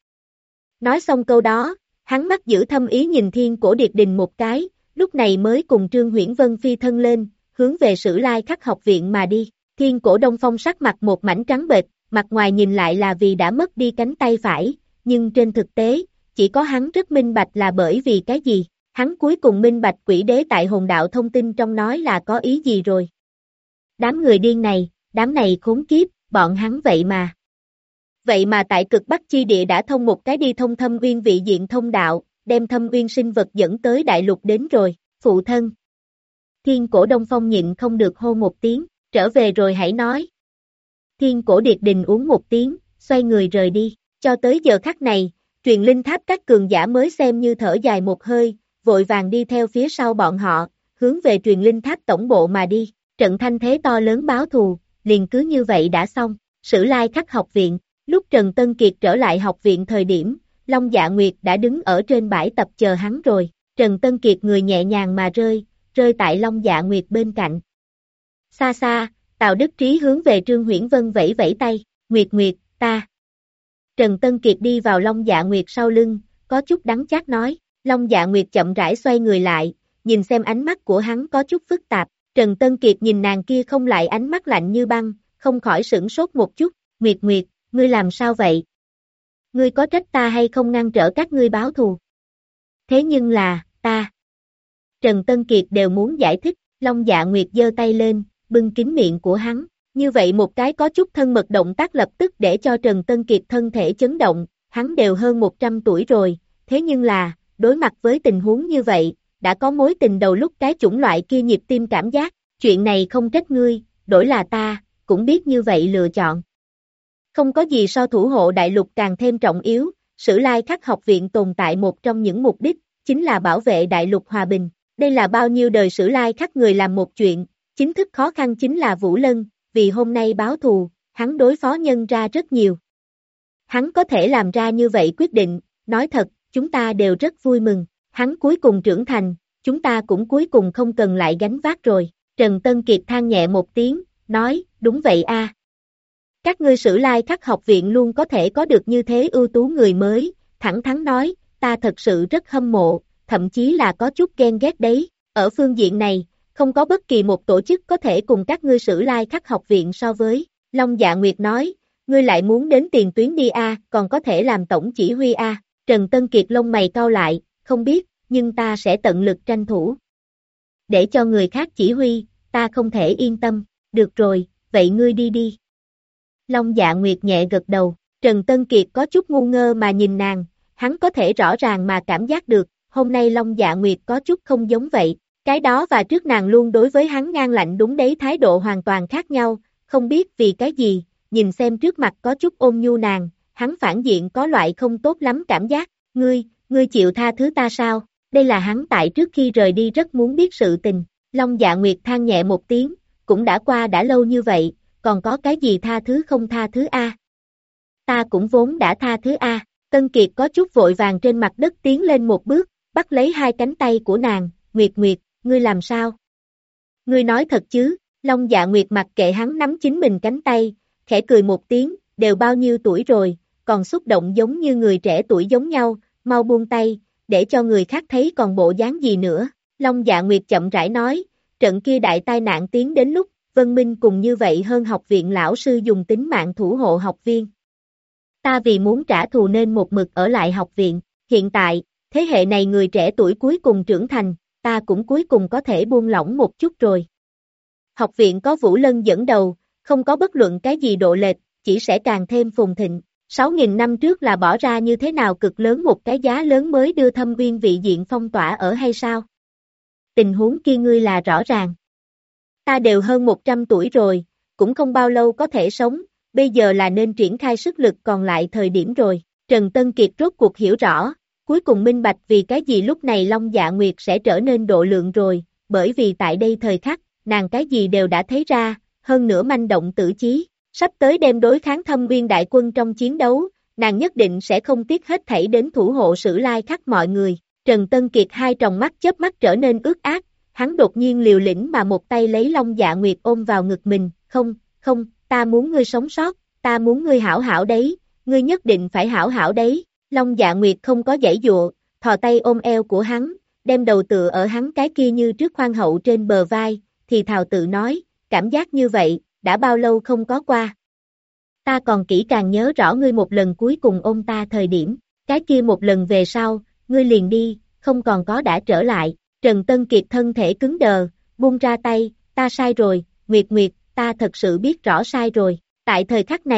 [SPEAKER 2] Nói xong câu đó, hắn mắt giữ thâm ý nhìn Thiên Cổ Điệt Đình một cái, lúc này mới cùng Trương Huyễn Vân phi thân lên, hướng về Sử Lai Khắc học viện mà đi. Thiên Cổ Đông Phong sắc mặt một mảnh trắng bệch, mặt ngoài nhìn lại là vì đã mất đi cánh tay phải, nhưng trên thực tế, chỉ có hắn rất minh bạch là bởi vì cái gì, hắn cuối cùng minh bạch Quỷ Đế tại hồn đạo thông tin trong nói là có ý gì rồi. Đám người điên này, đám này khốn kiếp, bọn hắn vậy mà. vậy mà tại cực Bắc chi địa đã thông một cái đi thông Thâm Uyên vị diện thông đạo, đem Thâm Uyên sinh vật dẫn tới đại lục đến rồi, phụ thân. Thiên Cổ Đông Phong nhịn không được hô một tiếng, trở về rồi hãy nói. Thiên Cổ Điệt Đình uống một tiếng, xoay người rời đi, cho tới giờ khắc này, truyền linh tháp các cường giả mới xem như thở dài một hơi, vội vàng đi theo phía sau bọn họ, hướng về truyền linh tháp tổng bộ mà đi, trận thanh thế to lớn báo thù, liền cứ như vậy đã xong, Sử Lai Khắc học viện, lúc Trần Tân Kiệt trở lại học viện thời điểm, Long Dạ Nguyệt đã đứng ở trên bãi tập chờ hắn rồi, Trần Tân Kiệt người nhẹ nhàng mà rơi tại Long Dạ Nguyệt bên cạnh. Xa xa, Tào Đức Trí hướng về Trương Huyễn Vân vẫy vẫy tay, Nguyệt Nguyệt, ta. Trần Tân Kiệt đi vào Long Dạ Nguyệt sau lưng, có chút đắng chát nói, Long Dạ Nguyệt chậm rãi xoay người lại, nhìn xem ánh mắt của hắn có chút phức tạp, Trần Tân Kiệt nhìn nàng kia không lại ánh mắt lạnh như băng, không khỏi sửng sốt một chút, Nguyệt Nguyệt, ngươi làm sao vậy? Ngươi có trách ta hay không ngăn trở các ngươi báo thù? Thế nhưng là, ta. Trần Tân Kiệt đều muốn giải thích, Long Dạ Nguyệt giơ tay lên, bưng kín miệng của hắn, như vậy một cái có chút thân mật động tác lập tức để cho Trần Tân Kiệt thân thể chấn động, hắn đều hơn 100 tuổi rồi, thế nhưng là, đối mặt với tình huống như vậy, đã có mối tình đầu lúc cái chủng loại kia nhịp tim cảm giác, chuyện này không trách ngươi, đổi là ta, cũng biết như vậy lựa chọn. Không có gì so thủ hộ đại lục càng thêm trọng yếu, Sử Lai Khắc học viện tồn tại một trong những mục đích, chính là bảo vệ đại lục hòa bình. Đây là bao nhiêu đời Sử Lai Khắc người làm một chuyện, chính thức khó khăn chính là Vũ Lân, vì hôm nay báo thù, hắn đối phó nhân ra rất nhiều. Hắn có thể làm ra như vậy quyết định, nói thật, chúng ta đều rất vui mừng, hắn cuối cùng trưởng thành, chúng ta cũng cuối cùng không cần lại gánh vác rồi. Trần Tân Kiệt than nhẹ một tiếng, nói, đúng vậy a. Các ngươi Sử Lai Khắc học viện luôn có thể có được như thế ưu tú người mới, thẳng thắn nói, ta thật sự rất hâm mộ, thậm chí là có chút ghen ghét đấy, ở phương diện này, không có bất kỳ một tổ chức có thể cùng các ngươi Sử Lai Khắc học viện so với. Long Dạ Nguyệt nói, ngươi lại muốn đến tiền tuyến đi a, còn có thể làm tổng chỉ huy a. Trần Tân Kiệt lông mày cau lại, không biết, nhưng ta sẽ tận lực tranh thủ. Để cho người khác chỉ huy, ta không thể yên tâm, được rồi, vậy ngươi đi đi. Long Dạ Nguyệt nhẹ gật đầu, Trần Tân Kiệt có chút ngu ngơ mà nhìn nàng, hắn có thể rõ ràng mà cảm giác được, hôm nay Long Dạ Nguyệt có chút không giống vậy, cái đó và trước nàng luôn đối với hắn ngang lạnh đúng đấy thái độ hoàn toàn khác nhau, không biết vì cái gì, nhìn xem trước mặt có chút ôn nhu nàng, hắn phản diện có loại không tốt lắm cảm giác, ngươi chịu tha thứ ta sao, đây là hắn tại trước khi rời đi rất muốn biết sự tình, Long Dạ Nguyệt than nhẹ một tiếng, cũng đã qua đã lâu như vậy, còn có cái gì tha thứ không tha thứ a? Ta cũng vốn đã tha thứ a. Tân Kiệt có chút vội vàng trên mặt đất tiến lên một bước, bắt lấy hai cánh tay của nàng, Nguyệt Nguyệt, ngươi làm sao? Ngươi nói thật chứ? Long Dạ Nguyệt mặc kệ hắn nắm chính mình cánh tay, khẽ cười một tiếng, đều bao nhiêu tuổi rồi, còn xúc động giống như người trẻ tuổi giống nhau, mau buông tay, để cho người khác thấy còn bộ dáng gì nữa. Long Dạ Nguyệt chậm rãi nói, trận kia đại tai nạn tiến đến lúc, Vân Minh cùng như vậy hơn học viện lão sư dùng tính mạng thủ hộ học viên. Ta vì muốn trả thù nên một mực ở lại học viện, hiện tại, thế hệ này người trẻ tuổi cuối cùng trưởng thành, ta cũng cuối cùng có thể buông lỏng một chút rồi. Học viện có Vũ Lân dẫn đầu, không có bất luận cái gì độ lệch, chỉ sẽ càng thêm phồn thịnh. 6.000 năm trước là bỏ ra như thế nào cực lớn một cái giá lớn mới đưa Thâm Uyên vị diện phong tỏa ở hay sao? Tình huống kia ngươi là rõ ràng. Ta đều hơn 100 tuổi rồi, cũng không bao lâu có thể sống, bây giờ là nên triển khai sức lực còn lại thời điểm rồi. Trần Tân Kiệt rốt cuộc hiểu rõ, cuối cùng minh bạch vì cái gì lúc này Long Dạ Nguyệt sẽ trở nên độ lượng rồi, bởi vì tại đây thời khắc, nàng cái gì đều đã thấy ra, hơn nữa manh động tử chí, sắp tới đem đối kháng Thâm Uyên đại quân trong chiến đấu, nàng nhất định sẽ không tiếc hết thảy đến thủ hộ Sử Lai Khắc mọi người. Trần Tân Kiệt hai tròng mắt chớp mắt trở nên ướt át, hắn đột nhiên liều lĩnh mà một tay lấy Long Dạ Nguyệt ôm vào ngực mình, không, ta muốn ngươi sống sót, ta muốn ngươi hảo hảo đấy, ngươi nhất định phải hảo hảo đấy. Long Dạ Nguyệt không có giãy dụa, thò tay ôm eo của hắn, đem đầu tựa ở hắn cái kia như trước khoan hậu trên bờ vai, thì thào tự nói, cảm giác như vậy, đã bao lâu không có qua. Ta còn kỹ càng nhớ rõ ngươi một lần cuối cùng ôm ta thời điểm, cái kia một lần về sau, ngươi liền đi, không còn có đã trở lại. Trần Tân Kiệt thân thể cứng đờ, buông ra tay, ta sai rồi, Nguyệt Nguyệt, ta thật sự biết rõ sai rồi. Tại thời khắc này,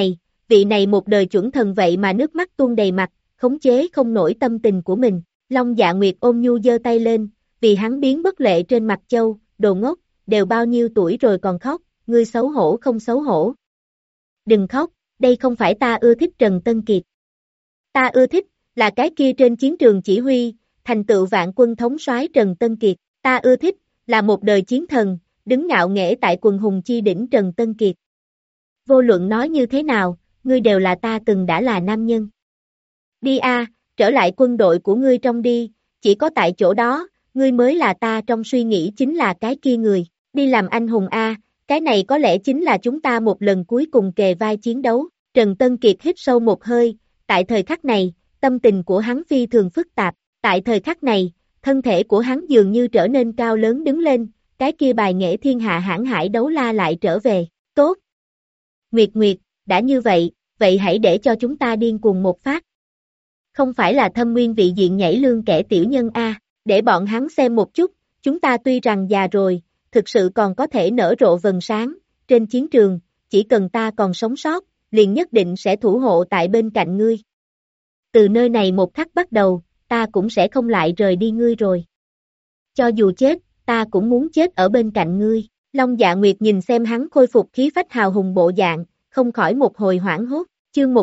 [SPEAKER 2] vị này một đời chuẩn thần vậy mà nước mắt tuôn đầy mặt, khống chế không nổi tâm tình của mình. Long Dạ Nguyệt ôm nhu giơ tay lên, vì hắn biến bất lệ trên mặt châu, đồ ngốc, đều bao nhiêu tuổi rồi còn khóc, ngươi xấu hổ không xấu hổ. Đừng khóc, đây không phải ta ưa thích Trần Tân Kiệt. Ta ưa thích, là cái kia trên chiến trường chỉ huy, thành tựu vạn quân thống soái Trần Tân Kiệt. Ta ưa thích, là một đời chiến thần, đứng ngạo nghễ tại quần hùng chi đỉnh Trần Tân Kiệt. Vô luận nói như thế nào, ngươi đều là ta từng đã là nam nhân. Đi a, trở lại quân đội của ngươi trong đi, chỉ có tại chỗ đó, ngươi mới là ta trong suy nghĩ chính là cái kia người, đi làm anh hùng a, cái này có lẽ chính là chúng ta một lần cuối cùng kề vai chiến đấu. Trần Tân Kiệt hít sâu một hơi, tại thời khắc này, tâm tình của hắn phi thường phức tạp, tại thời khắc này, thân thể của hắn dường như trở nên cao lớn đứng lên, cái kia bài nghệ thiên hạ hãn hải đấu la lại trở về, tốt. Nguyệt Nguyệt, đã như vậy, vậy hãy để cho chúng ta điên cuồng một phát. Không phải là thâm nguyên vị diện nhảy lương kẻ tiểu nhân a, để bọn hắn xem một chút, chúng ta tuy rằng già rồi, thực sự còn có thể nở rộ vầng sáng, trên chiến trường, chỉ cần ta còn sống sót, liền nhất định sẽ thủ hộ tại bên cạnh ngươi. Từ nơi này một khắc bắt đầu, ta cũng sẽ không lại rời đi ngươi rồi. Cho dù chết, ta cũng muốn chết ở bên cạnh ngươi. Long Dạ Nguyệt nhìn xem hắn khôi phục khí phách hào hùng bộ dạng, không khỏi một hồi hoảng hốt. Chương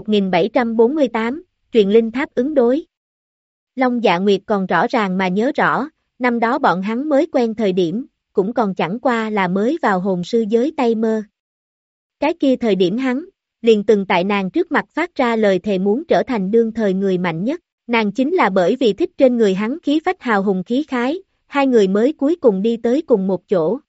[SPEAKER 2] 1748, truyền linh tháp ứng đối. Long Dạ Nguyệt còn rõ ràng mà nhớ rõ, năm đó bọn hắn mới quen thời điểm, cũng còn chẳng qua là mới vào hồn sư giới tay mơ. Cái kia thời điểm hắn, liền từng tại nàng trước mặt phát ra lời thề muốn trở thành đương thời người mạnh nhất. Nàng chính là bởi vì thích trên người hắn khí phách hào hùng khí khái, hai người mới cuối cùng đi tới cùng một chỗ.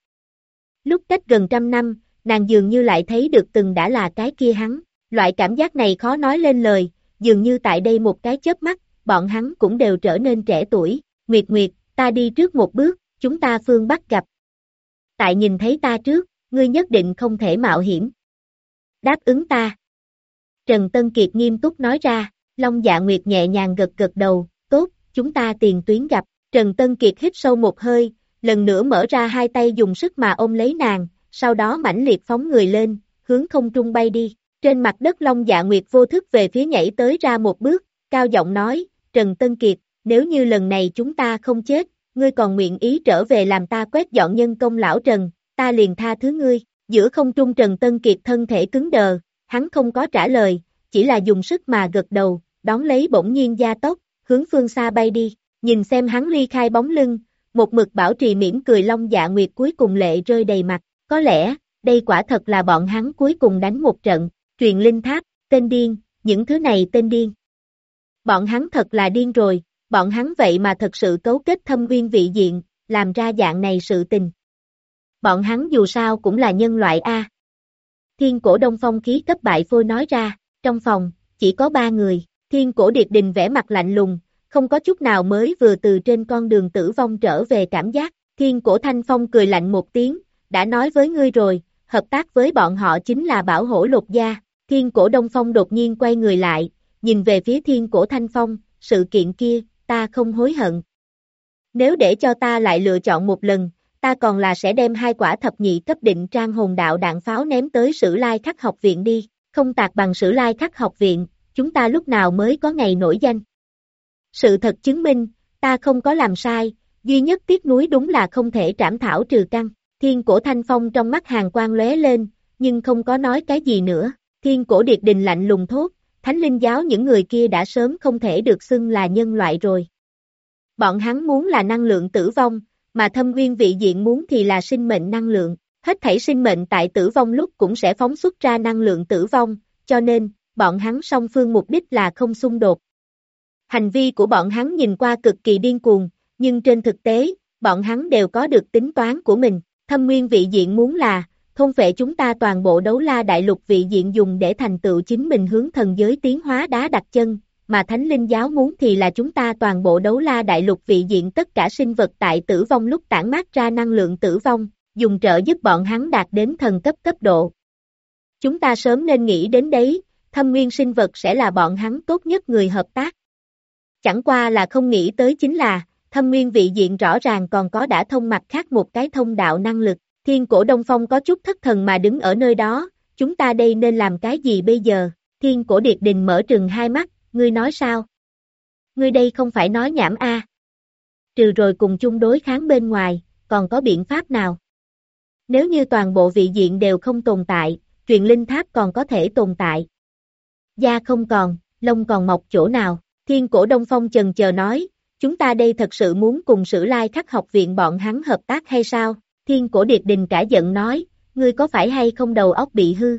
[SPEAKER 2] Lúc cách gần 100 năm, nàng dường như lại thấy được từng đã là cái kia hắn. Loại cảm giác này khó nói lên lời, dường như tại đây một cái chớp mắt, bọn hắn cũng đều trở nên trẻ tuổi. Nguyệt Nguyệt, ta đi trước một bước, chúng ta phương Bắc gặp. Tại nhìn thấy ta trước, ngươi nhất định không thể mạo hiểm. Đáp ứng ta. Trần Tân Kiệt nghiêm túc nói ra, Long Dạ Nguyệt nhẹ nhàng gật gật đầu, tốt, chúng ta tiền tuyến gặp. Trần Tân Kiệt hít sâu một hơi, lần nữa mở ra hai tay dùng sức mà ôm lấy nàng, sau đó mãnh liệt phóng người lên, hướng không trung bay đi. Trên mặt đất Long Dạ Nguyệt vô thức về phía nhảy tới ra một bước, cao giọng nói, Trần Tân Kiệt, nếu như lần này chúng ta không chết, ngươi còn nguyện ý trở về làm ta quét dọn nhân công lão Trần, ta liền tha thứ ngươi. Giữa không trung Trần Tân Kiệt thân thể cứng đờ, hắn không có trả lời, chỉ là dùng sức mà gật đầu, đón lấy bỗng nhiên gia tốc, hướng phương xa bay đi. Nhìn xem hắn ly khai bóng lưng, một mực bảo trì mỉm cười Long Dạ Nguyệt cuối cùng lệ rơi đầy mặt, có lẽ, đây quả thật là bọn hắn cuối cùng đánh một trận. Truyền linh tháp, tên điên, những thứ này tên điên. Bọn hắn thật là điên rồi, bọn hắn vậy mà thật sự cấu kết thâm uyên vị diện, làm ra dạng này sự tình. Bọn hắn dù sao cũng là nhân loại A. Thiên cổ Đông Phong khí cấp bại phôi nói ra, trong phòng, chỉ có 3 người, thiên cổ Điệp Đình vẽ mặt lạnh lùng, không có chút nào mới vừa từ trên con đường tử vong trở về cảm giác, thiên cổ Thanh Phong cười lạnh một tiếng, đã nói với ngươi rồi, hợp tác với bọn họ chính là bảo hổ lục gia. Thiên cổ Đông Phong đột nhiên quay người lại, nhìn về phía thiên cổ Thanh Phong, sự kiện kia, ta không hối hận. Nếu để cho ta lại lựa chọn một lần, ta còn là sẽ đem 2 quả thập nhị cấp định trang hồn đạo đạn pháo ném tới Sử Lai Khắc học viện đi, không tạc bằng Sử Lai Khắc học viện, chúng ta lúc nào mới có ngày nổi danh. Sự thật chứng minh, ta không có làm sai, duy nhất tiếc nuối đúng là không thể trảm thảo trừ căn. Thiên cổ Thanh Phong trong mắt hàn quang lóe lên, nhưng không có nói cái gì nữa. Thiên cổ Điệp Đình lạnh lùng thốt, Thánh Linh giáo những người kia đã sớm không thể được xưng là nhân loại rồi. Bọn hắn muốn là năng lượng tử vong, mà thâm uyên vị diện muốn thì là sinh mệnh năng lượng. Hết thảy sinh mệnh tại tử vong lúc cũng sẽ phóng xuất ra năng lượng tử vong, cho nên, bọn hắn song phương mục đích là không xung đột. Hành vi của bọn hắn nhìn qua cực kỳ điên cuồng, nhưng trên thực tế, bọn hắn đều có được tính toán của mình. Thâm uyên vị diện muốn là, thôn phệ chúng ta toàn bộ đấu la đại lục vị diện dùng để thành tựu chính mình hướng thần giới tiến hóa đá đặt chân, mà Thánh Linh giáo muốn thì là chúng ta toàn bộ đấu la đại lục vị diện tất cả sinh vật tại tử vong lúc tản mát ra năng lượng tử vong, dùng trợ giúp bọn hắn đạt đến thần cấp cấp độ. Chúng ta sớm nên nghĩ đến đấy, thâm nguyên sinh vật sẽ là bọn hắn tốt nhất người hợp tác. Chẳng qua là không nghĩ tới chính là, thâm nguyên vị diện rõ ràng còn có đã thông mặt khác một cái thông đạo năng lực. Thiên cổ Đông Phong có chút thất thần mà đứng ở nơi đó, chúng ta đây nên làm cái gì bây giờ? Thiên Cổ Điệt Đình mở trừng hai mắt, ngươi nói sao? Ngươi đây không phải nói nhảm a? Trừ rồi cùng chung đối kháng bên ngoài, còn có biện pháp nào? Nếu như toàn bộ vị diện đều không tồn tại, truyền linh tháp còn có thể tồn tại. Da không còn, lông còn mọc chỗ nào? Thiên Cổ Đông Phong chần chờ nói, chúng ta đây thật sự muốn cùng Sử Lai Khắc học viện bọn hắn hợp tác hay sao? Thiên Cổ Điệt Đình cả giận nói, ngươi có phải hay không đầu óc bị hư?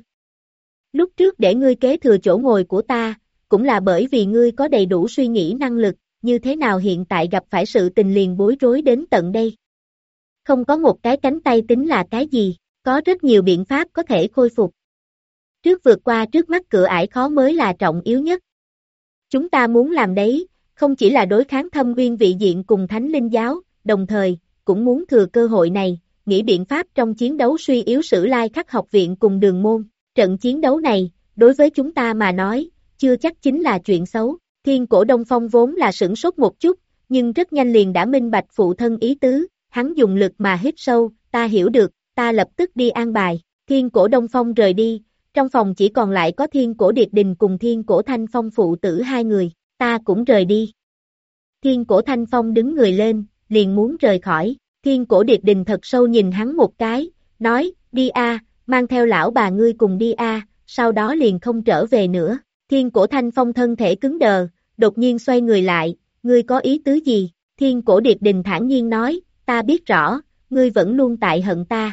[SPEAKER 2] Lúc trước để ngươi kế thừa chỗ ngồi của ta, cũng là bởi vì ngươi có đầy đủ suy nghĩ năng lực, như thế nào hiện tại gặp phải sự tình liền bối rối đến tận đây? Không có một cái cánh tay tính là cái gì, có rất nhiều biện pháp có thể khôi phục. Trước vượt qua trước mắt cửa ải khó mới là trọng yếu nhất. Chúng ta muốn làm đấy, không chỉ là đối kháng Thâm Uyên vị diện cùng Thánh Linh giáo, đồng thời, cũng muốn thừa cơ hội này, nghĩ biện pháp trong chiến đấu suy yếu Sử Lai Khắc học viện cùng Đường môn. Trận chiến đấu này, đối với chúng ta mà nói, chưa chắc chính là chuyện xấu. Thiên Cổ Đông Phong vốn là sửng sốt một chút, nhưng rất nhanh liền đã minh bạch phụ thân ý tứ, hắn dùng lực mà hít sâu, ta hiểu được, ta lập tức đi an bài. Thiên Cổ Đông Phong rời đi, trong phòng chỉ còn lại có Thiên Cổ Điệt Đình cùng Thiên Cổ Thanh Phong phụ tử hai người, ta cũng rời đi. Thiên Cổ Thanh Phong đứng người lên, liền muốn rời khỏi, Thiên Cổ Điệt Đình thật sâu nhìn hắn một cái, nói, đi a, mang theo lão bà ngươi cùng đi a, sau đó liền không trở về nữa. Thiên Cổ Thanh Phong thân thể cứng đờ, đột nhiên xoay người lại, ngươi có ý tứ gì? Thiên Cổ Điệt Đình thản nhiên nói, ta biết rõ, ngươi vẫn luôn tại hận ta.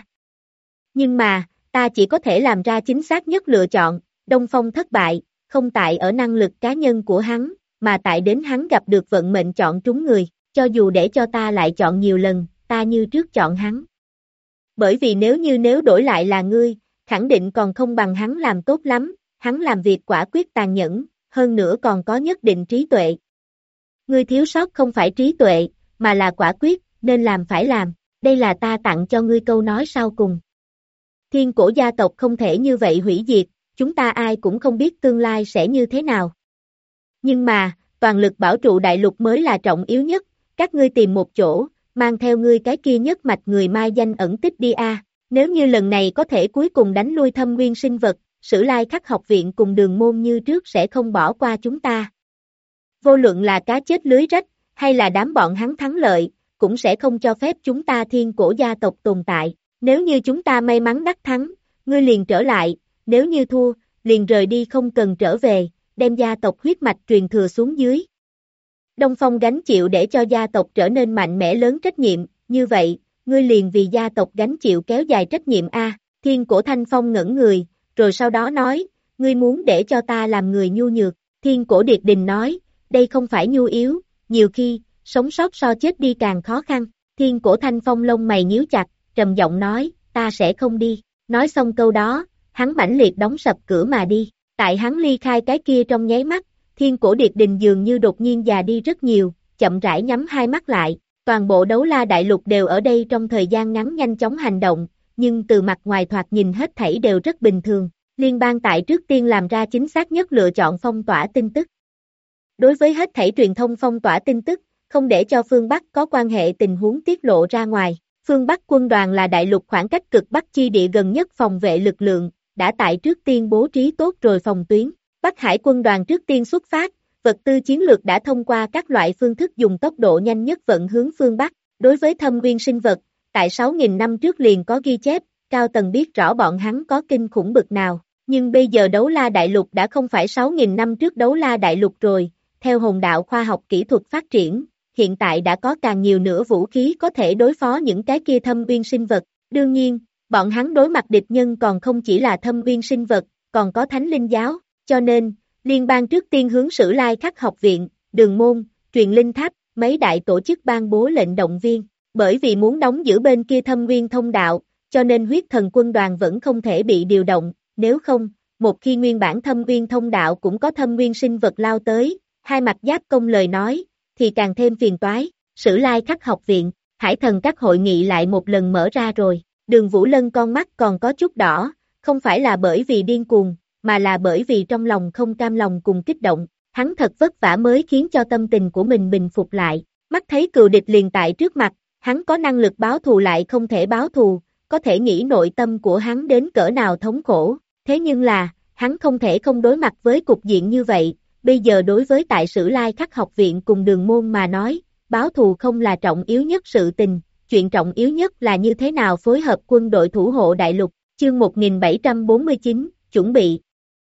[SPEAKER 2] Nhưng mà, ta chỉ có thể làm ra chính xác nhất lựa chọn, Đông Phong thất bại, không tại ở năng lực cá nhân của hắn, mà tại đến hắn gặp được vận mệnh chọn trúng người, cho dù để cho ta lại chọn nhiều lần, ta như trước chọn hắn. Bởi vì nếu đổi lại là ngươi, khẳng định còn không bằng hắn làm tốt lắm, hắn làm việc quả quyết tàn nhẫn, hơn nữa còn có nhất định trí tuệ. Ngươi thiếu sót không phải trí tuệ, mà là quả quyết, nên làm phải làm, đây là ta tặng cho ngươi câu nói sau cùng. Thiên Cổ gia tộc không thể như vậy hủy diệt, chúng ta ai cũng không biết tương lai sẽ như thế nào. Nhưng mà, toàn lực bảo trụ đại lục mới là trọng yếu nhất, các ngươi tìm một chỗ, mang theo ngươi cái kia nhất mạch người mai danh ẩn tích đi a. Nếu như lần này có thể cuối cùng đánh lui Thâm Nguyên sinh vật, Sử Lai Khắc học viện cùng Đường môn như trước sẽ không bỏ qua chúng ta. Vô luận là cá chết lưới rách, hay là đám bọn hắn thắng lợi, cũng sẽ không cho phép chúng ta Thiên Cổ gia tộc tồn tại. Nếu như chúng ta may mắn đắc thắng, ngươi liền trở lại, nếu như thua, liền rời đi không cần trở về, đem gia tộc huyết mạch truyền thừa xuống dưới. Đông Phong gánh chịu để cho gia tộc trở nên mạnh mẽ lớn trách nhiệm, như vậy, ngươi liền vì gia tộc gánh chịu kéo dài trách nhiệm a. Thiên Cổ Thanh Phong ngẩn người, rồi sau đó nói, ngươi muốn để cho ta làm người nhu nhược. Thiên Cổ Điệt Đình nói, đây không phải nhu yếu, nhiều khi, sống sót so chết đi càng khó khăn. Thiên Cổ Thanh Phong lông mày nhíu chặt, trầm giọng nói, ta sẽ không đi. Nói xong câu đó, hắn mãnh liệt đóng sập cửa mà đi. Tại hắn ly khai cái kia trong nháy mắt, Thiên Cổ Điệt Đình dường như đột nhiên già đi rất nhiều, chậm rãi nhắm hai mắt lại. Toàn bộ Đấu La Đại Lục đều ở đây trong thời gian ngắn nhanh chóng hành động, nhưng từ mặt ngoài thoạt nhìn hết thảy đều rất bình thường. Liên bang tại trước tiên làm ra chính xác nhất lựa chọn phong tỏa tin tức. Đối với hết thảy truyền thông phong tỏa tin tức, không để cho phương Bắc có quan hệ tình huống tiết lộ ra ngoài. Phương Bắc quân đoàn là đại lục khoảng cách cực Bắc chi địa gần nhất phòng vệ lực lượng, đã tại trước tiên bố trí tốt rồi phòng tuyến. Bắc Hải quân đoàn trước tiên xuất phát, vật tư chiến lược đã thông qua các loại phương thức dùng tốc độ nhanh nhất vận hướng phương Bắc. Đối với Thâm Nguyên sinh vật, tại 6.000 năm trước liền có ghi chép, cao tầng biết rõ bọn hắn có kinh khủng bực nào. Nhưng bây giờ Đấu La Đại Lục đã không phải 6.000 năm trước Đấu La Đại Lục rồi, theo hồn đạo khoa học kỹ thuật phát triển, hiện tại đã có càng nhiều nữa vũ khí có thể đối phó những cái kia Thâm Uyên sinh vật. Đương nhiên, bọn hắn đối mặt địch nhân còn không chỉ là Thâm Uyên sinh vật, còn có Thánh Linh giáo, cho nên, liên bang trước tiên hướng Sử Lai Khắc học viện, Đường môn, Truyền Linh tháp, mấy đại tổ chức ban bố lệnh động viên, bởi vì muốn đóng giữ bên kia Thâm Nguyên thông đạo, cho nên huyết thần quân đoàn vẫn không thể bị điều động, nếu không, một khi nguyên bản Thâm Nguyên thông đạo cũng có Thâm Nguyên sinh vật lao tới, hai mặt giáp công lời nói, thì càng thêm phiền toái. Sử Lai Khắc học viện, Hải Thần các hội nghị lại một lần mở ra rồi, Đường Vũ Lân con mắt còn có chút đỏ, không phải là bởi vì điên cuồng, mà là bởi vì trong lòng không cam lòng cùng kích động, hắn thật vất vả mới khiến cho tâm tình của mình bình phục lại, mắt thấy cừu địch liền tại trước mặt, hắn có năng lực báo thù lại không thể báo thù, có thể nghĩ nội tâm của hắn đến cỡ nào thống khổ, thế nhưng là, hắn không thể không đối mặt với cục diện như vậy, bây giờ đối với tại Sử Lai Khắc học viện cùng Đường môn mà nói, báo thù không là trọng yếu nhất sự tình, chuyện trọng yếu nhất là như thế nào phối hợp quân đội thủ hộ đại lục, chương 1749, chuẩn bị.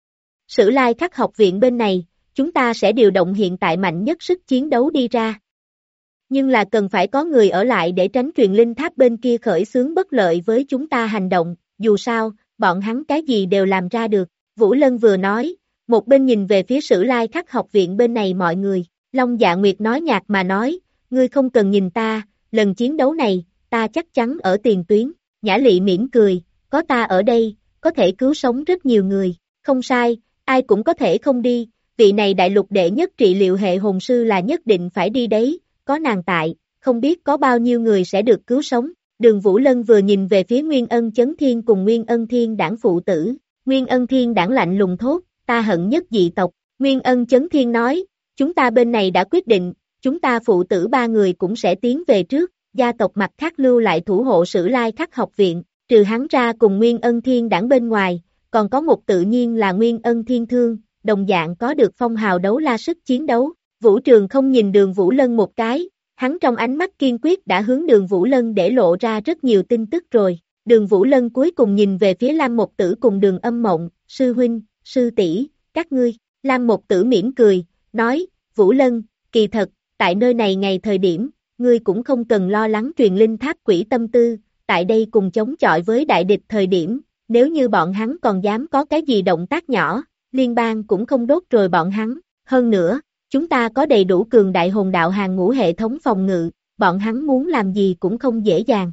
[SPEAKER 2] Sử Lai Khắc học viện bên này, chúng ta sẽ điều động hiện tại mạnh nhất sức chiến đấu đi ra. Nhưng là cần phải có người ở lại để tránh truyền linh tháp bên kia khởi xướng bất lợi với chúng ta hành động, dù sao, bọn hắn cái gì đều làm ra được. Vũ Lân vừa nói, một bên nhìn về phía Sử Lai Khắc học viện bên này mọi người, Long Dạ Nguyệt nói nhạt mà nói, ngươi không cần nhìn ta, lần chiến đấu này, ta chắc chắn ở tiền tuyến, Nhã Lị mỉm cười, có ta ở đây, có thể cứu sống rất nhiều người, không sai, ai cũng có thể không đi, vị này đại lục đệ nhất trị liệu hệ hồn sư là nhất định phải đi đấy, có nàng tại, không biết có bao nhiêu người sẽ được cứu sống. Đường Vũ Lân vừa nhìn về phía Nguyên Ân Chấn Thiên cùng Nguyên Ân Thiên Đảng phụ tử, Nguyên Ân Thiên Đảng lạnh lùng thốt, ta hận nhất dị tộc, Nguyên Ân Chấn Thiên nói, chúng ta bên này đã quyết định, chúng ta phụ tử ba người cũng sẽ tiến về trước, gia tộc mặt khác lưu lại thủ hộ Sử Lai Khắc học viện, trừ hắn ra cùng Nguyên Ân Thiên Đảng bên ngoài, còn có một tự nhiên là Nguyên Ân Thiên Thương, đồng dạng có được phong hào đấu la sức chiến đấu. Vũ Trường không nhìn Đường Vũ Lân một cái, hắn trong ánh mắt kiên quyết đã hướng Đường Vũ Lân để lộ ra rất nhiều tin tức rồi. Đường Vũ Lân cuối cùng nhìn về phía Lam Mộc Tử cùng Đường Âm Mộng, sư huynh, sư tỷ, các ngươi. Lam Mộc Tử mỉm cười, nói, Vũ Lân, kỳ thật, tại nơi này ngày thời điểm, ngươi cũng không cần lo lắng truyền linh tháp quỷ tâm tư, tại đây cùng chống chọi với đại địch thời điểm, nếu như bọn hắn còn dám có cái gì động tác nhỏ, liên bang cũng không đốt rồi bọn hắn. Hơn nữa, chúng ta có đầy đủ cường đại hồn đạo hàng ngũ hệ thống phòng ngự, bọn hắn muốn làm gì cũng không dễ dàng.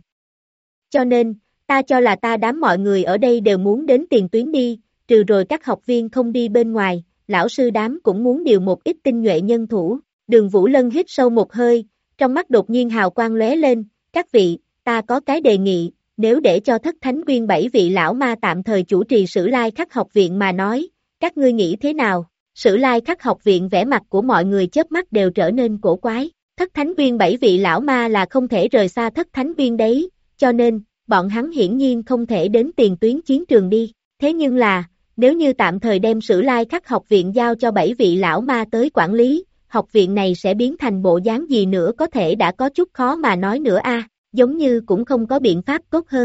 [SPEAKER 2] Cho nên, ta cho là ta đám mọi người ở đây đều muốn đến tiền tuyến đi, trừ rồi các học viên không đi bên ngoài, lão sư đám cũng muốn điều một ít tinh nhuệ nhân thủ. Đường Vũ Lân hít sâu một hơi, trong mắt đột nhiên hào quang lóe lên, các vị, ta có cái đề nghị, nếu để cho Thất Thánh Nguyên 7 vị lão ma tạm thời chủ trì Sử Lai Khắc học viện mà nói, các ngươi nghĩ thế nào? Sử Lai Khắc học viện vẻ mặt của mọi người chớp mắt đều trở nên cổ quái, Thất Thánh Viên 7 vị lão ma là không thể rời xa Thất Thánh Viên đấy, cho nên, bọn hắn hiển nhiên không thể đến tiền tuyến chiến trường đi, thế nhưng là, nếu như tạm thời đem Sử Lai Khắc học viện giao cho 7 vị lão ma tới quản lý, học viện này sẽ biến thành bộ dáng gì nữa có thể đã có chút khó mà nói nữa a, giống như cũng không có biện pháp tốt hơn.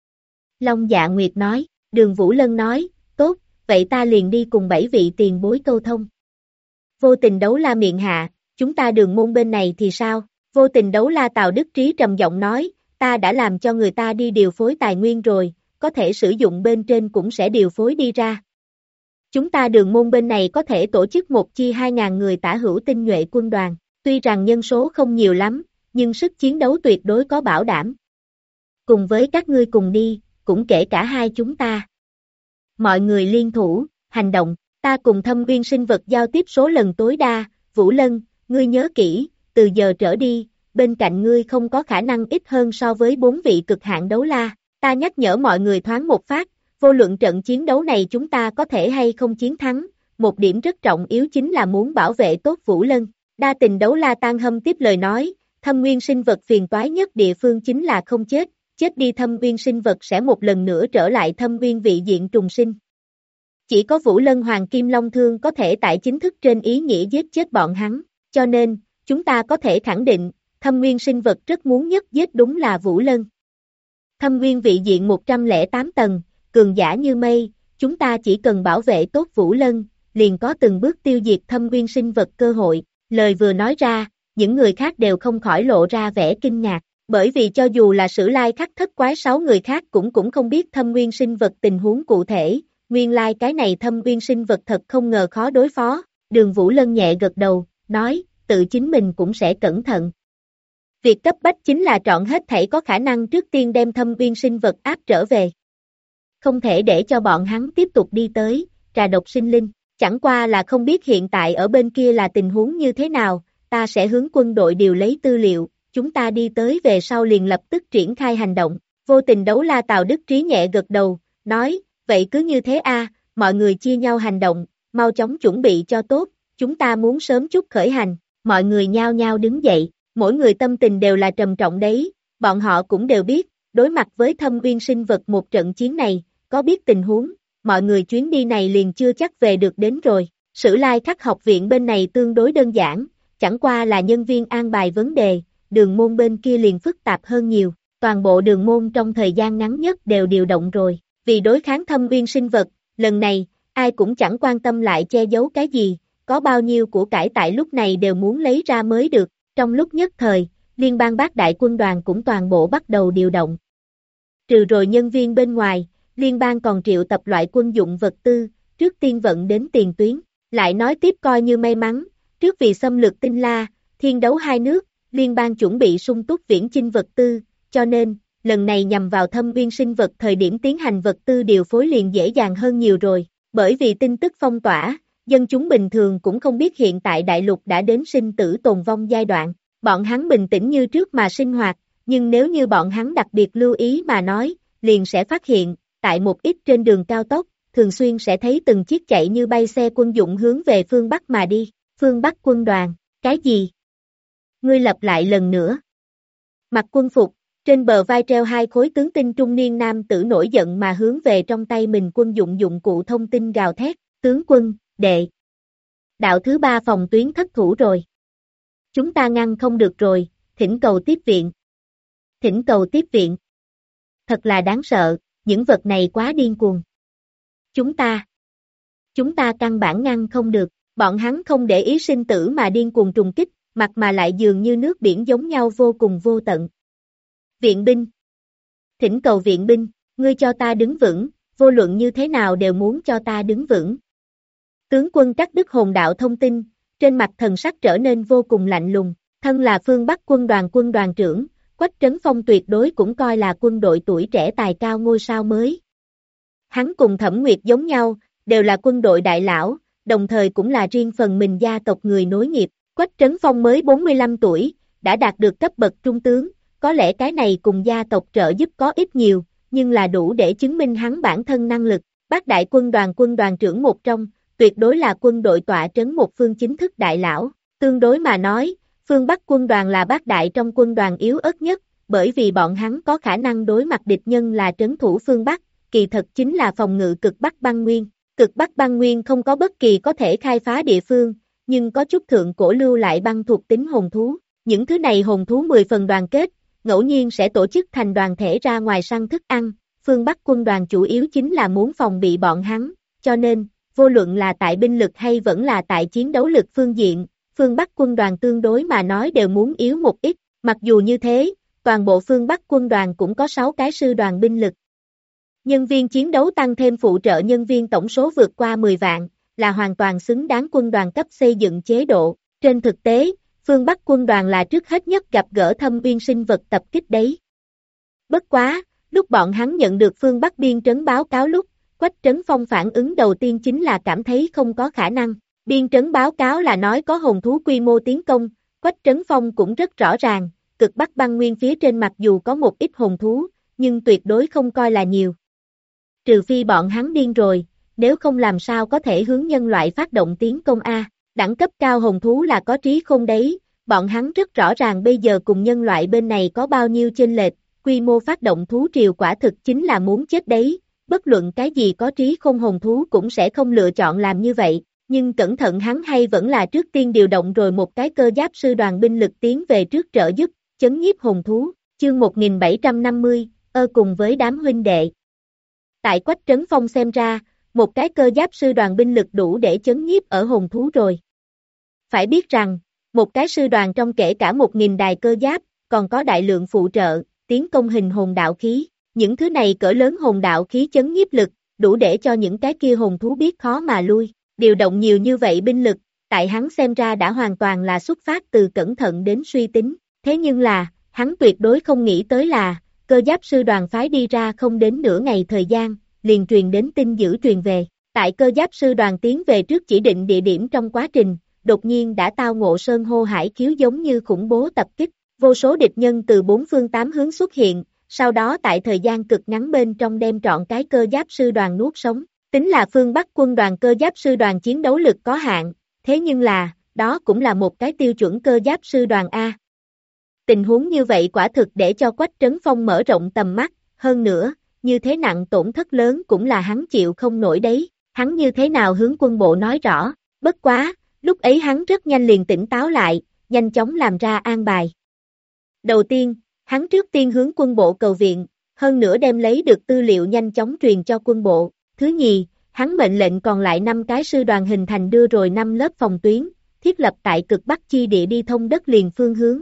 [SPEAKER 2] Long Dạ Nguyệt nói, Đường Vũ Lân nói, tốt, vậy ta liền đi cùng 7 vị tiền bối câu thông. Vô Tình Đấu La miệng hạ, chúng ta Đường môn bên này thì sao? Vô Tình Đấu La Tào Đức Trí trầm giọng nói, ta đã làm cho người ta đi điều phối tài nguyên rồi, có thể sử dụng bên trên cũng sẽ điều phối đi ra. Chúng ta Đường môn bên này có thể tổ chức một chi 2.000 người tả hữu tinh nhuệ quân đoàn, tuy rằng nhân số không nhiều lắm, nhưng sức chiến đấu tuyệt đối có bảo đảm. Cùng với các ngươi cùng đi, cũng kể cả hai chúng ta. Mọi người liên thủ, hành động, ta cùng Thâm Uyên sinh vật giao tiếp số lần tối đa, Vũ Lân, ngươi nhớ kỹ, từ giờ trở đi, bên cạnh ngươi không có khả năng ít hơn so với 4 vị cực hạn đấu la, ta nhắc nhở mọi người thoáng một phát, vô luận trận chiến đấu này chúng ta có thể hay không chiến thắng, một điểm rất trọng yếu chính là muốn bảo vệ tốt Vũ Lân. Đa Tình Đấu La Tan Hâm tiếp lời nói, Thâm Uyên sinh vật phiền toái nhất địa phương chính là không chết, chết đi Thâm Uyên sinh vật sẽ một lần nữa trở lại Thâm Uyên vị diện trùng sinh. Chỉ có Vũ Lân Hoàng Kim Long Thương có thể tại chính thức trên ý nghĩa giết chết bọn hắn, cho nên, chúng ta có thể khẳng định, Thâm Uyên sinh vật rất muốn nhất giết đúng là Vũ Lân. Thâm Uyên vị diện 108 tầng, cường giả như mây, chúng ta chỉ cần bảo vệ tốt Vũ Lân, liền có từng bước tiêu diệt Thâm Uyên sinh vật cơ hội. Lời vừa nói ra, những người khác đều không khỏi lộ ra vẻ kinh ngạc, bởi vì cho dù là Sử Lai Khắc thất quái 6 người khác cũng không biết Thâm Uyên sinh vật tình huống cụ thể, nguyên lai cái này Thâm Uyên sinh vật thật không ngờ khó đối phó. Đường Vũ Lân nhẹ gật đầu, nói, tự chính mình cũng sẽ cẩn thận. Việc cấp bách chính là chọn hết thảy có khả năng trước tiên đem Thâm Uyên sinh vật áp trở về. Không thể để cho bọn hắn tiếp tục đi tới, trà độc sinh linh, chẳng qua là không biết hiện tại ở bên kia là tình huống như thế nào, ta sẽ hướng quân đội điều lấy tư liệu, chúng ta đi tới về sau liền lập tức triển khai hành động. Vô Tình Đấu La Tào Đức Trí nhẹ gật đầu, nói, vậy cứ như thế a, mọi người chia nhau hành động, mau chóng chuẩn bị cho tốt, chúng ta muốn sớm chút khởi hành. Mọi người nhao nhao đứng dậy, mỗi người tâm tình đều là trầm trọng đấy, bọn họ cũng đều biết, đối mặt với Thâm Uyên sinh vật một trận chiến này, có biết tình huống, mọi người chuyến đi này liền chưa chắc về được đến rồi. Sử Lai Khắc học viện bên này tương đối đơn giản, chẳng qua là nhân viên an bài vấn đề, đường môn bên kia liền phức tạp hơn nhiều. Toàn bộ đường môn trong thời gian ngắn nhất đều điều động rồi, vì đối kháng thâm uyên sinh vật, lần này, ai cũng chẳng quan tâm lại che giấu cái gì, có bao nhiêu của cải tại lúc này đều muốn lấy ra mới được. Trong lúc nhất thời, liên bang bát đại quân đoàn cũng toàn bộ bắt đầu điều động. Trừ rồi nhân viên bên ngoài, liên bang còn triệu tập loại quân dụng vật tư, trước tiên vận đến tiền tuyến. Lại nói tiếp coi như may mắn, trước vì xâm lược Tinh La, thiên đấu hai nước, liên bang chuẩn bị sung túc viễn chinh vật tư, cho nên, lần này nhằm vào thâm uyên sinh vật thời điểm tiến hành vật tư điều phối liền dễ dàng hơn nhiều rồi, bởi vì tin tức phong tỏa, dân chúng bình thường cũng không biết hiện tại đại lục đã đến sinh tử tồn vong giai đoạn, bọn hắn bình tĩnh như trước mà sinh hoạt, nhưng nếu như bọn hắn đặc biệt lưu ý mà nói, liền sẽ phát hiện, tại một ít trên đường cao tốc, thường xuyên sẽ thấy từng chiếc chạy như bay xe quân dụng hướng về phương Bắc mà đi, phương Bắc quân đoàn, cái gì? Ngươi lặp lại lần nữa. Mặc quân phục, trên bờ vai treo hai khối tướng tinh trung niên nam tử nổi giận mà hướng về trong tay mình quân dụng dụng cụ thông tin gào thét, tướng quân, đệ. Đạo thứ ba phòng tuyến thất thủ rồi. Chúng ta ngăn không được rồi, thỉnh cầu tiếp viện. Thỉnh cầu tiếp viện. Thật là đáng sợ, những vật này quá điên cuồng. Chúng ta căn bản ngăn không được, bọn hắn không để ý sinh tử mà điên cuồng trùng kích, mặt mà lại dường như nước biển giống nhau vô cùng vô tận. Viện binh. Thỉnh cầu viện binh, ngươi cho ta đứng vững, vô luận như thế nào đều muốn cho ta đứng vững. Tướng quân cắt đứt hồn đạo thông tin, trên mặt thần sắc trở nên vô cùng lạnh lùng, thân là phương Bắc quân đoàn trưởng, Quách Trấn Phong tuyệt đối cũng coi là quân đội tuổi trẻ tài cao ngôi sao mới. Hắn cùng Thẩm Nguyệt giống nhau, đều là quân đội đại lão, đồng thời cũng là riêng phần mình gia tộc người nối nghiệp. Quách Trấn Phong mới 45 tuổi, đã đạt được cấp bậc trung tướng, có lẽ cái này cùng gia tộc trợ giúp có ít nhiều, nhưng là đủ để chứng minh hắn bản thân năng lực. Bát đại quân đoàn trưởng một trong, tuyệt đối là quân đội tọa trấn một phương chính thức đại lão. Tương đối mà nói, phương Bắc quân đoàn là bát đại trong quân đoàn yếu ớt nhất, bởi vì bọn hắn có khả năng đối mặt địch nhân là trấn thủ phương Bắc, kỳ thật chính là phòng ngự cực Bắc băng nguyên. Cực Bắc băng nguyên không có bất kỳ có thể khai phá địa phương, nhưng có chút thượng cổ lưu lại băng thuộc tính hồn thú. Những thứ này hồn thú 10 phần đoàn kết, ngẫu nhiên sẽ tổ chức thành đoàn thể ra ngoài săn thức ăn. Phương Bắc quân đoàn chủ yếu chính là muốn phòng bị bọn hắn, cho nên, vô luận là tại binh lực hay vẫn là tại chiến đấu lực phương diện, phương Bắc quân đoàn tương đối mà nói đều muốn yếu một ít. Mặc dù như thế, toàn bộ phương Bắc quân đoàn cũng có 6 cái sư đoàn binh lực. Nhân viên chiến đấu tăng thêm phụ trợ nhân viên tổng số vượt qua 10 vạn, là hoàn toàn xứng đáng quân đoàn cấp xây dựng chế độ. Trên thực tế, phương Bắc quân đoàn là trước hết nhất gặp gỡ thâm uyên sinh vật tập kích đấy. Bất quá, lúc bọn hắn nhận được phương Bắc biên trấn báo cáo lúc, Quách Trấn Phong phản ứng đầu tiên chính là cảm thấy không có khả năng. Biên trấn báo cáo là nói có hồn thú quy mô tiến công, Quách Trấn Phong cũng rất rõ ràng, cực Bắc băng nguyên phía trên mặc dù có một ít hồn thú, nhưng tuyệt đối không coi là nhiều. Trừ phi bọn hắn điên rồi, nếu không làm sao có thể hướng nhân loại phát động tiến công A. Đẳng cấp cao hồn thú là có trí khôn đấy, bọn hắn rất rõ ràng bây giờ cùng nhân loại bên này có bao nhiêu chênh lệch, quy mô phát động thú triều quả thực chính là muốn chết đấy, bất luận cái gì có trí khôn hồn thú cũng sẽ không lựa chọn làm như vậy, nhưng cẩn thận hắn hay vẫn là trước tiên điều động rồi một cái cơ giáp sư đoàn binh lực tiến về trước trợ giúp, chấn nhiếp hồn thú, chương 1750, cùng với đám huynh đệ. Tại Quách Trấn Phong xem ra, một cái cơ giáp sư đoàn binh lực đủ để chấn nhiếp ở hồn thú rồi. Phải biết rằng, một cái sư đoàn trong kể cả 1.000 đài cơ giáp, còn có đại lượng phụ trợ, tiến công hình hồn đạo khí. Những thứ này cỡ lớn hồn đạo khí chấn nhiếp lực, đủ để cho những cái kia hồn thú biết khó mà lui. Điều động nhiều như vậy binh lực, tại hắn xem ra đã hoàn toàn là xuất phát từ cẩn thận đến suy tính. Thế nhưng là, hắn tuyệt đối không nghĩ tới là, cơ giáp sư đoàn phái đi ra không đến nửa ngày thời gian, liền truyền đến tin dữ truyền về. Tại cơ giáp sư đoàn tiến về trước chỉ định địa điểm trong quá trình, đột nhiên đã tao ngộ sơn hô hải khiếu giống như khủng bố tập kích. Vô số địch nhân từ 4 phương 8 hướng xuất hiện, sau đó tại thời gian cực ngắn bên trong đem trọn cái cơ giáp sư đoàn nuốt sống. Tính là phương Bắc quân đoàn cơ giáp sư đoàn chiến đấu lực có hạn, thế nhưng là, đó cũng là một cái tiêu chuẩn cơ giáp sư đoàn A. Tình huống như vậy quả thực để cho Quách Trấn Phong mở rộng tầm mắt, hơn nữa, như thế nặng tổn thất lớn cũng là hắn chịu không nổi đấy, hắn như thế nào hướng quân bộ nói rõ, bất quá, lúc ấy hắn rất nhanh liền tỉnh táo lại, nhanh chóng làm ra an bài. Đầu tiên, hắn trước tiên hướng quân bộ cầu viện, hơn nữa đem lấy được tư liệu nhanh chóng truyền cho quân bộ. Thứ nhì, hắn mệnh lệnh còn lại 5 cái sư đoàn hình thành đưa rồi 5 lớp phòng tuyến, thiết lập tại cực Bắc chi địa đi thông đất liền phương hướng.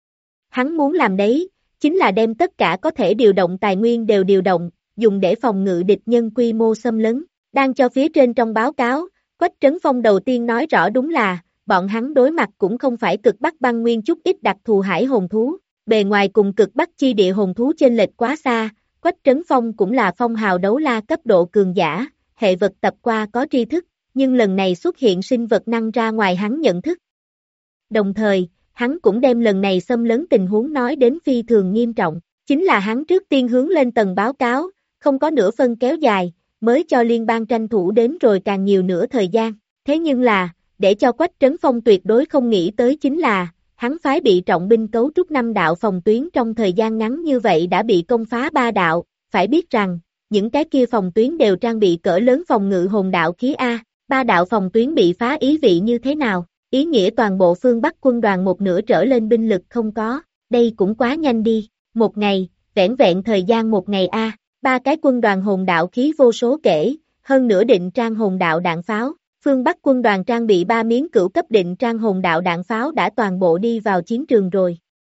[SPEAKER 2] Hắn muốn làm đấy, chính là đem tất cả có thể điều động tài nguyên đều điều động, dùng để phòng ngự địch nhân quy mô xâm lấn. Đang cho phía trên trong báo cáo, Quách Trấn Phong đầu tiên nói rõ đúng là, bọn hắn đối mặt cũng không phải cực Bắc băng nguyên chút ít đặc thù hải hồn thú, bề ngoài cùng cực Bắc chi địa hồn thú chênh lệch quá xa, Quách Trấn Phong cũng là phong hào đấu la cấp độ cường giả, hệ vật tập qua có tri thức, nhưng lần này xuất hiện sinh vật năng ra ngoài hắn nhận thức. Đồng thời, hắn cũng đem lần này xâm lấn tình huống nói đến phi thường nghiêm trọng, chính là hắn trước tiên hướng lên tầng báo cáo, không có nửa phân kéo dài, mới cho liên bang tranh thủ đến rồi càng nhiều nửa thời gian. Thế nhưng là, để cho Quách Trấn Phong tuyệt đối không nghĩ tới chính là, hắn phái bị trọng binh cấu trúc 5 đạo phòng tuyến trong thời gian ngắn như vậy đã bị công phá 3 đạo, phải biết rằng, những cái kia phòng tuyến đều trang bị cỡ lớn phòng ngự hồn đạo khí A, 3 đạo phòng tuyến bị phá ý vị như thế nào, ý nghĩa toàn bộ phương Bắc quân đoàn một nửa trở lên binh lực không có, đây cũng quá nhanh đi, một ngày, vẻn vẹn thời gian một ngày A, 3 cái quân đoàn hồn đạo khí vô số kể, hơn nữa định trang hồn đạo đạn pháo. Phương Bắc quân đoàn trang bị 3 miếng cửu cấp định trang hồn đạo đạn pháo đã toàn bộ đi vào chiến trường rồi.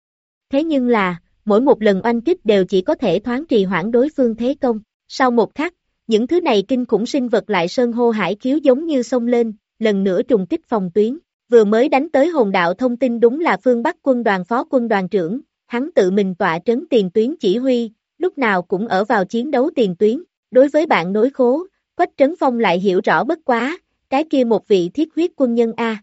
[SPEAKER 2] Thế nhưng là, mỗi một lần oanh kích đều chỉ có thể thoáng trì hoãn đối phương thế công. Sau một khắc, những thứ này kinh khủng sinh vật lại sơn hô hải khiếu giống như sông lên, lần nữa trùng kích phòng tuyến. Vừa mới đánh tới hồn đạo thông tin đúng là Phương Bắc quân đoàn phó quân đoàn trưởng, hắn tự mình tọa trấn tiền tuyến chỉ huy, lúc nào cũng ở vào chiến đấu tiền tuyến. Đối với bạn nối khố, Quách Trấn Phong lại hiểu rõ bất quá. Cái kia một vị thiết huyết quân nhân A.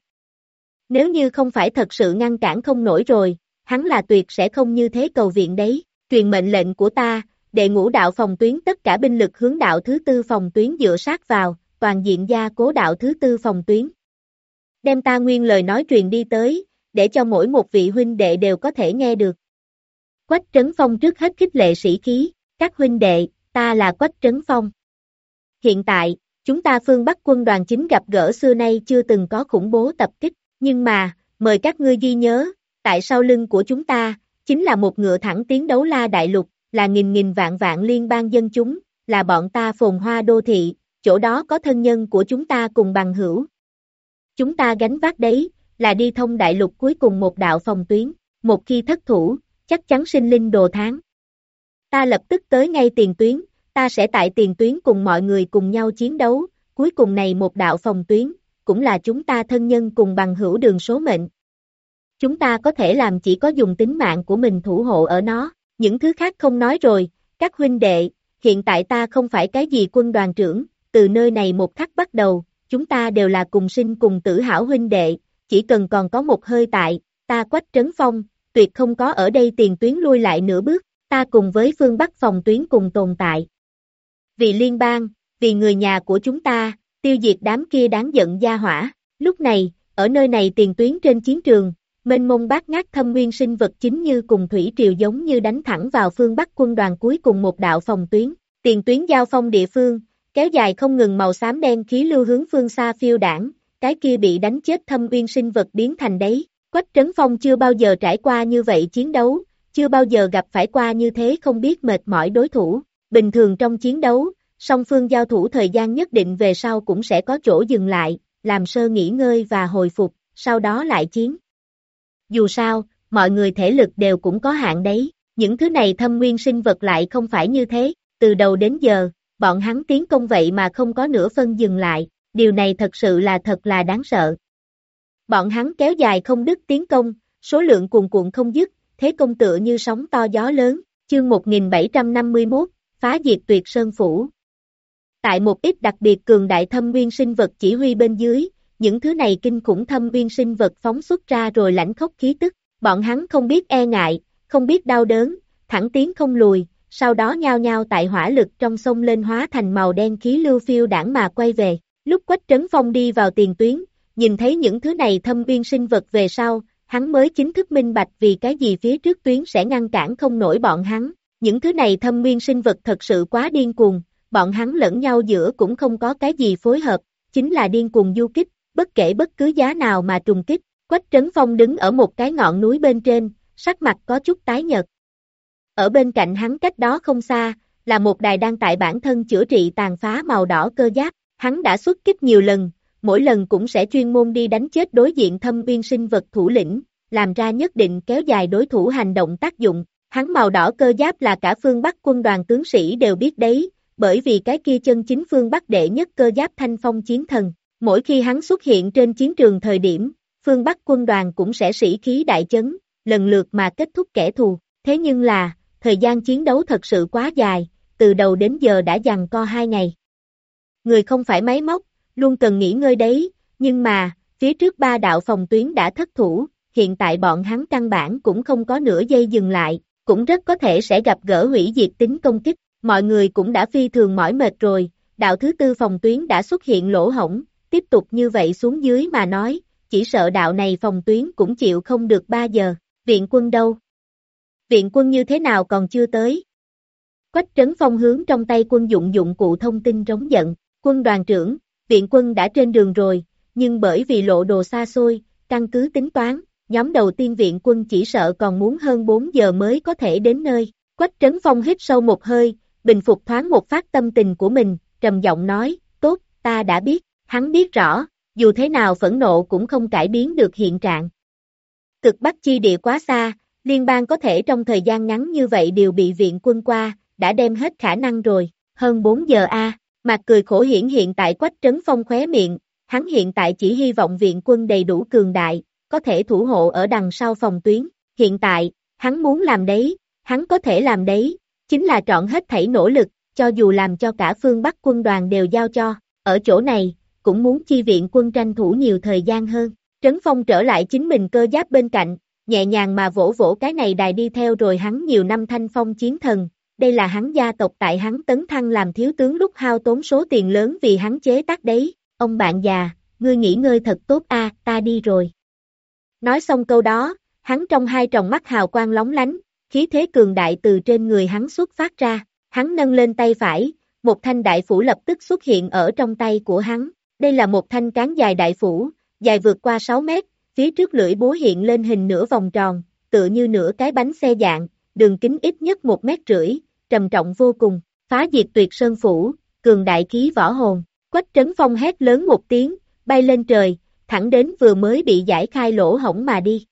[SPEAKER 2] Nếu như không phải thật sự ngăn cản không nổi rồi, hắn là tuyệt sẽ không như thế cầu viện đấy, truyền mệnh lệnh của ta, đệ ngũ đạo phòng tuyến tất cả binh lực hướng đạo thứ tư phòng tuyến dựa sát vào, toàn diện gia cố đạo thứ tư phòng tuyến. Đem ta nguyên lời nói truyền đi tới, để cho mỗi một vị huynh đệ đều có thể nghe được. Quách Trấn Phong trước hết khích lệ sĩ khí, các huynh đệ, ta là Quách Trấn Phong. Hiện tại, chúng ta phương Bắc quân đoàn chính gặp gỡ xưa nay chưa từng có khủng bố tập kích, nhưng mà, mời các ngươi ghi nhớ, tại sau lưng của chúng ta, chính là một ngựa thẳng tiến đấu la đại lục, là nghìn nghìn vạn vạn liên bang dân chúng, là bọn ta phồn hoa đô thị, chỗ đó có thân nhân của chúng ta cùng bằng hữu. Chúng ta gánh vác đấy, là đi thông đại lục cuối cùng một đạo phòng tuyến, một khi thất thủ, chắc chắn sinh linh đồ tháng. Ta lập tức tới ngay tiền tuyến. Ta sẽ tại tiền tuyến cùng mọi người cùng nhau chiến đấu, cuối cùng này một đạo phòng tuyến, cũng là chúng ta thân nhân cùng bằng hữu đường số mệnh. Chúng ta có thể làm chỉ có dùng tính mạng của mình thủ hộ ở nó, những thứ khác không nói rồi, các huynh đệ, hiện tại ta không phải cái gì quân đoàn trưởng, từ nơi này một khắc bắt đầu, chúng ta đều là cùng sinh cùng tử hảo huynh đệ, chỉ cần còn có một hơi tại, ta Quách Trấn Phong, tuyệt không có ở đây tiền tuyến lui lại nửa bước, ta cùng với phương Bắc phòng tuyến cùng tồn tại. Vì liên bang, vì người nhà của chúng ta, tiêu diệt đám kia đáng giận gia hỏa. Lúc này, ở nơi này tiền tuyến trên chiến trường, mênh mông bát ngát thâm nguyên sinh vật chính như cùng thủy triều giống như đánh thẳng vào phương Bắc quân đoàn cuối cùng một đạo phòng tuyến. Tiền tuyến giao phong địa phương, kéo dài không ngừng màu xám đen khí lưu hướng phương xa phiêu đảng, cái kia bị đánh chết thâm nguyên sinh vật biến thành đấy. Quách Trấn Phong chưa bao giờ trải qua như vậy chiến đấu, chưa bao giờ gặp phải qua như thế không biết mệt mỏi đối thủ. Bình thường trong chiến đấu, song phương giao thủ thời gian nhất định về sau cũng sẽ có chỗ dừng lại, làm sơ nghỉ ngơi và hồi phục, sau đó lại chiến. Dù sao, mọi người thể lực đều cũng có hạn đấy, những thứ này thâm nguyên sinh vật lại không phải như thế, từ đầu đến giờ, bọn hắn tiến công vậy mà không có nửa phân dừng lại, điều này thật sự là thật là đáng sợ. Bọn hắn kéo dài không đứt tiến công, số lượng cuồn cuộn không dứt, thế công tựa như sóng to gió lớn, chương 1751, phá diệt tuyệt sơn phủ. Tại một ít đặc biệt cường đại thâm nguyên sinh vật chỉ huy bên dưới, những thứ này kinh khủng thâm nguyên sinh vật phóng xuất ra rồi lãnh khốc khí tức, bọn hắn không biết e ngại, không biết đau đớn, thẳng tiến không lùi, sau đó nhao nhao tại hỏa lực trong sông lên hóa thành màu đen khí lưu phiêu đảng mà quay về. Lúc Quách Trấn Phong đi vào tiền tuyến, nhìn thấy những thứ này thâm nguyên sinh vật về sau, hắn mới chính thức minh bạch vì cái gì phía trước tuyến sẽ ngăn cản không nổi bọn hắn. Những thứ này thâm nguyên sinh vật thật sự quá điên cuồng, bọn hắn lẫn nhau giữa cũng không có cái gì phối hợp, chính là điên cuồng du kích, bất kể bất cứ giá nào mà trùng kích. Quách Trấn Phong đứng ở một cái ngọn núi bên trên, sắc mặt có chút tái nhợt. Ở bên cạnh hắn cách đó không xa, là một đài đang tại bản thân chữa trị tàn phá màu đỏ cơ giáp, hắn đã xuất kích nhiều lần, mỗi lần cũng sẽ chuyên môn đi đánh chết đối diện thâm uyên sinh vật thủ lĩnh, làm ra nhất định kéo dài đối thủ hành động tác dụng. Hắn màu đỏ cơ giáp là cả phương Bắc quân đoàn tướng sĩ đều biết đấy, bởi vì cái kia chân chính phương Bắc đệ nhất cơ giáp Thanh Phong chiến thần. Mỗi khi hắn xuất hiện trên chiến trường thời điểm, phương Bắc quân đoàn cũng sẽ sĩ khí đại chấn, lần lượt mà kết thúc kẻ thù. Thế nhưng là, thời gian chiến đấu thật sự quá dài, từ đầu đến giờ đã giằng co 2 ngày. Người không phải máy móc, luôn cần nghỉ ngơi đấy, nhưng mà, phía trước 3 đạo phòng tuyến đã thất thủ, hiện tại bọn hắn căn bản cũng không có nửa giây dừng lại, cũng rất có thể sẽ gặp gỡ hủy diệt tính công kích, mọi người cũng đã phi thường mỏi mệt rồi, đạo thứ 4 phòng tuyến đã xuất hiện lỗ hổng, tiếp tục như vậy xuống dưới mà nói, chỉ sợ đạo này phòng tuyến cũng chịu không được 3 giờ, viện quân đâu? Viện quân như thế nào còn chưa tới? Quách Trấn Phong hướng trong tay quân dụng cụ thông tin rống giận, quân đoàn trưởng, viện quân đã trên đường rồi, nhưng bởi vì lộ đồ xa xôi, căn cứ tính toán, nhóm đầu tiên viện quân chỉ sợ còn muốn hơn 4 giờ mới có thể đến nơi. Quách Trấn Phong hít sâu một hơi, bình phục thoáng một phát tâm tình của mình, trầm giọng nói, tốt, ta đã biết, hắn biết rõ, dù thế nào phẫn nộ cũng không cải biến được hiện trạng. Cực Bắc chi địa quá xa, liên bang có thể trong thời gian ngắn như vậy đều bị viện quân qua, đã đem hết khả năng rồi, hơn 4 giờ mặt cười khổ hiển hiện tại Quách Trấn Phong khóe miệng, hắn hiện tại chỉ hy vọng viện quân đầy đủ cường đại, có thể thủ hộ ở đằng sau phòng tuyến, hiện tại, hắn muốn làm đấy, hắn có thể làm đấy, chính là trọn hết thảy nỗ lực, cho dù làm cho cả phương Bắc quân đoàn đều giao cho, ở chỗ này, cũng muốn chi viện quân tranh thủ nhiều thời gian hơn. Trấn Phong trở lại chính mình cơ giáp bên cạnh, nhẹ nhàng mà vỗ vỗ cái này đài đi theo rồi hắn nhiều năm Thanh Phong chiến thần, đây là hắn gia tộc tại hắn tấn thăng làm thiếu tướng lúc hao tốn số tiền lớn vì hắn chế tác đấy, ông bạn già, ngươi nghỉ ngơi thật tốt ta đi rồi. Nói xong câu đó, hắn trong hai tròng mắt hào quang lóng lánh, khí thế cường đại từ trên người hắn xuất phát ra, hắn nâng lên tay phải, một thanh đại phủ lập tức xuất hiện ở trong tay của hắn, đây là một thanh cán dài đại phủ, dài vượt qua 6 mét, phía trước lưỡi búa hiện lên hình nửa vòng tròn, tựa như nửa cái bánh xe dạng, đường kính ít nhất 1,5 mét, trầm trọng vô cùng, phá diệt tuyệt sơn phủ, cường đại khí võ hồn, Quách Trấn Phong hét lớn một tiếng, bay lên trời, thẳng đến vừa mới bị giải khai lỗ hổng mà đi.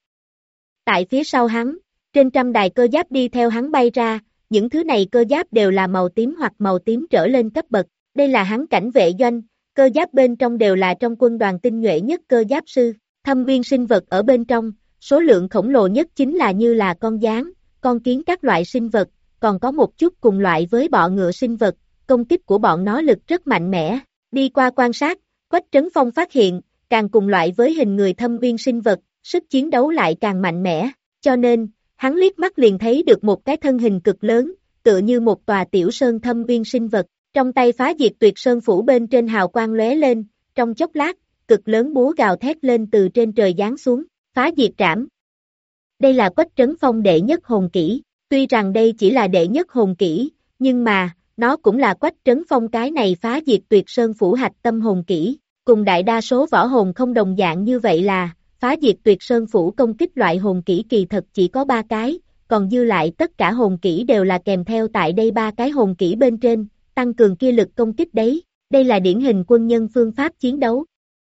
[SPEAKER 2] Tại phía sau hắn, trên trăm đài cơ giáp đi theo hắn bay ra, những thứ này cơ giáp đều là màu tím hoặc màu tím trở lên cấp bậc, đây là hắn cảnh vệ doanh, cơ giáp bên trong đều là trong quân đoàn tinh nhuệ nhất cơ giáp sư, thâm viên sinh vật ở bên trong, số lượng khổng lồ nhất chính là như là con gián, con kiến các loại sinh vật, còn có một chút cùng loại với bọ ngựa sinh vật, công kích của bọn nó lực rất mạnh mẽ, đi qua quan sát, Quách Trấn Phong phát hiện, càng cùng loại với hình người thâm viên sinh vật, sức chiến đấu lại càng mạnh mẽ, cho nên, hắn liếc mắt liền thấy được một cái thân hình cực lớn, tựa như một tòa tiểu sơn thâm viên sinh vật, trong tay phá diệt tuyệt sơn phủ bên trên hào quang lóe lên, trong chốc lát, cực lớn búa gào thét lên từ trên trời giáng xuống, phá diệt trảm. Đây là Quách Trấn Phong đệ nhất hồn kỹ, tuy rằng đây chỉ là đệ nhất hồn kỹ, nhưng mà, nó cũng là Quách Trấn Phong cái này phá diệt tuyệt sơn phủ hạch tâm hồn kỹ, cùng đại đa số võ hồn không đồng dạng như vậy là, phá diệt tuyệt sơn phủ công kích loại hồn kỹ kỳ thật chỉ có 3 cái, còn dư lại tất cả hồn kỹ đều là kèm theo tại đây 3 cái hồn kỹ bên trên, tăng cường kia lực công kích đấy, đây là điển hình quân nhân phương pháp chiến đấu.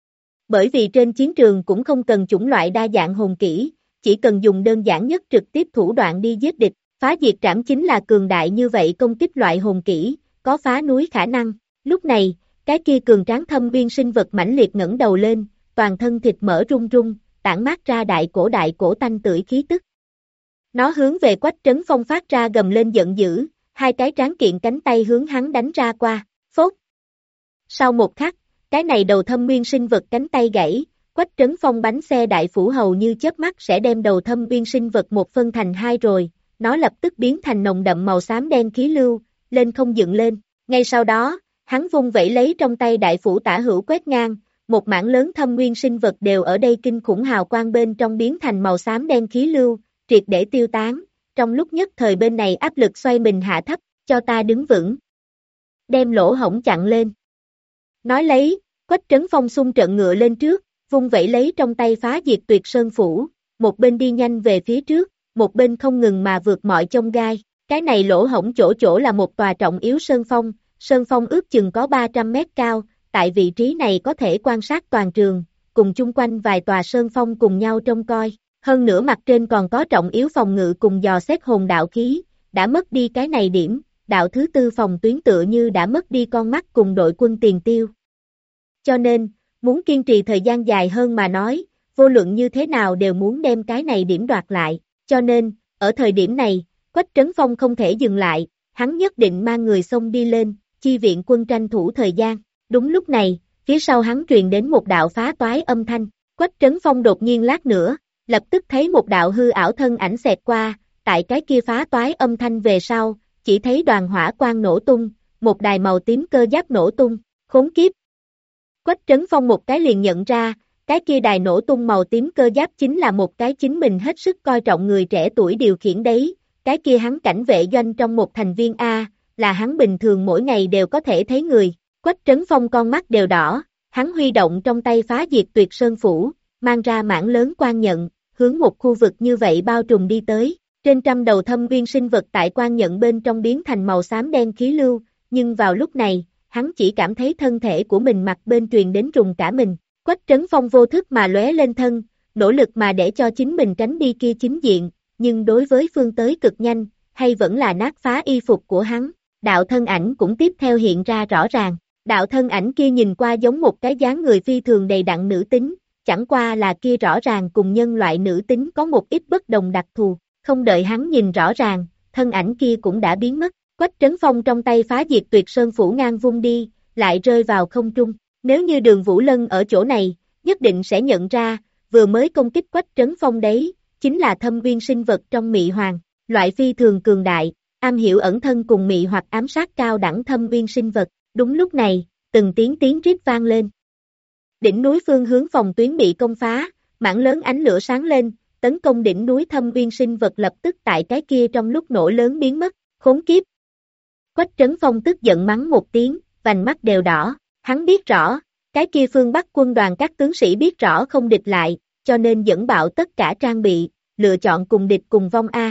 [SPEAKER 2] Bởi vì trên chiến trường cũng không cần chủng loại đa dạng hồn kỹ, chỉ cần dùng đơn giản nhất trực tiếp thủ đoạn đi giết địch, phá diệt trảm chính là cường đại như vậy công kích loại hồn kỹ, có phá núi khả năng. Lúc này, cái kia cường tráng thâm viên sinh vật mãnh liệt ngẩng đầu lên, toàn thân thịt mỡ rung rung, tản mát ra đại cổ tanh tưởi khí tức. Nó hướng về Quách Trấn Phong phát ra gầm lên giận dữ, hai cái tráng kiện cánh tay hướng hắn đánh ra qua, phốt. Sau một khắc, cái này đầu thâm nguyên sinh vật cánh tay gãy, Quách Trấn Phong bánh xe đại phủ hầu như chớp mắt sẽ đem đầu thâm nguyên sinh vật một phân thành hai rồi, nó lập tức biến thành nồng đậm màu xám đen khí lưu, lên không dựng lên, ngay sau đó, hắn vung vẩy lấy trong tay đại phủ tả hữu quét ngang, một mảng lớn thâm nguyên sinh vật đều ở đây kinh khủng hào quang bên trong biến thành màu xám đen khí lưu, triệt để tiêu tán, trong lúc nhất thời bên này áp lực xoay mình hạ thấp, cho ta đứng vững. Đem lỗ hổng chặn lên. Nói lấy, Quách Trấn Phong xung trận ngựa lên trước, vung vẩy lấy trong tay phá diệt tuyệt sơn phủ, một bên đi nhanh về phía trước, một bên không ngừng mà vượt mọi chông gai. Cái này lỗ hổng chỗ chỗ là một tòa trọng yếu sơn phong ước chừng có 300 mét cao, tại vị trí này có thể quan sát toàn trường, cùng chung quanh vài tòa sơn phong cùng nhau trông coi. Hơn nữa mặt trên còn có trọng yếu phòng ngự cùng dò xét hồn đạo khí, đã mất đi cái này điểm, đạo thứ tư phòng tuyến tựa như đã mất đi con mắt cùng đội quân tiền tiêu. Cho nên, muốn kiên trì thời gian dài hơn mà nói, vô luận như thế nào đều muốn đem cái này điểm đoạt lại, cho nên, ở thời điểm này, Quách Trấn Phong không thể dừng lại, hắn nhất định mang người xông đi lên, chi viện quân tranh thủ thời gian. Đúng lúc này, phía sau hắn truyền đến một đạo phá toái âm thanh, Quách Trấn Phong đột nhiên lát nữa, lập tức thấy một đạo hư ảo thân ảnh xẹt qua, tại cái kia phá toái âm thanh về sau, chỉ thấy đoàn hỏa quang nổ tung, một đài màu tím cơ giáp nổ tung, khốn kiếp. Quách Trấn Phong một cái liền nhận ra, cái kia đài nổ tung màu tím cơ giáp chính là một cái chính mình hết sức coi trọng người trẻ tuổi điều khiển đấy, cái kia hắn cảnh vệ doanh trong một thành viên A, là hắn bình thường mỗi ngày đều có thể thấy người. Quách Trấn Phong con mắt đều đỏ, hắn huy động trong tay phá diệt tuyệt sơn phủ, mang ra mảng lớn quan nhận, hướng một khu vực như vậy bao trùm đi tới. Trên trăm đầu thâm viên sinh vật tại quan nhận bên trong biến thành màu xám đen khí lưu, nhưng vào lúc này, hắn chỉ cảm thấy thân thể của mình mặt bên truyền đến rùng cả mình. Quách Trấn Phong vô thức mà lóe lên thân, nỗ lực mà để cho chính mình tránh đi kia chính diện, nhưng đối với phương tới cực nhanh, hay vẫn là nát phá y phục của hắn, đạo thân ảnh cũng tiếp theo hiện ra rõ ràng. Đạo thân ảnh kia nhìn qua giống một cái dáng người phi thường đầy đặn nữ tính, chẳng qua là kia rõ ràng cùng nhân loại nữ tính có một ít bất đồng đặc thù, không đợi hắn nhìn rõ ràng, thân ảnh kia cũng đã biến mất. Quách Trấn Phong trong tay phá diệt tuyệt sơn phủ ngang vung đi, lại rơi vào không trung. Nếu như Đường Vũ Lân ở chỗ này, nhất định sẽ nhận ra, vừa mới công kích Quách Trấn Phong đấy, chính là thâm viên sinh vật trong mị hoàng, loại phi thường cường đại, am hiểu ẩn thân cùng mị hoặc ám sát cao đẳng thâm viên sinh vật. Đúng lúc này, từng tiếng rít vang lên. Đỉnh núi phương hướng phòng tuyến bị công phá, mảng lớn ánh lửa sáng lên, tấn công đỉnh núi thâm viên sinh vật lập tức tại cái kia trong lúc nổ lớn biến mất, khốn kiếp. Quách Trấn Phong tức giận mắng một tiếng, vành mắt đều đỏ, hắn biết rõ, cái kia phương Bắc quân đoàn các tướng sĩ biết rõ không địch lại, cho nên dẫn bạo tất cả trang bị, lựa chọn cùng địch cùng vong A.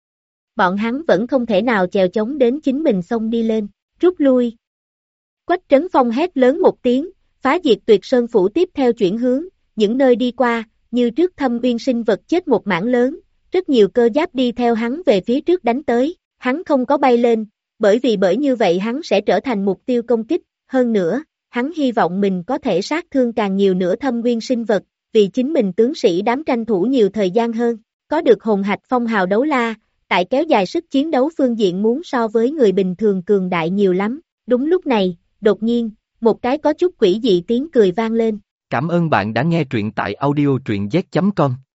[SPEAKER 2] Bọn hắn vẫn không thể nào chèo chống đến chính mình xông đi lên, rút lui. Quách Trấn Phong hét lớn một tiếng, phá diệt tuyệt sơn phủ tiếp theo chuyển hướng, những nơi đi qua, như trước thâm viên sinh vật chết một mảng lớn, rất nhiều cơ giáp đi theo hắn về phía trước đánh tới, hắn không có bay lên, bởi như vậy hắn sẽ trở thành mục tiêu công kích, hơn nữa, hắn hy vọng mình có thể sát thương càng nhiều nữa thâm viên sinh vật, vì chính mình tướng sĩ đám tranh thủ nhiều thời gian hơn, có được hồn hạch phong hào đấu la, tại kéo dài sức chiến đấu phương diện muốn so với người bình thường cường đại nhiều lắm. Đúng lúc này, đột nhiên, một cái có chút quỷ dị tiếng cười vang lên.
[SPEAKER 1] Cảm ơn bạn đã nghe truyện tại audio truyện z.com.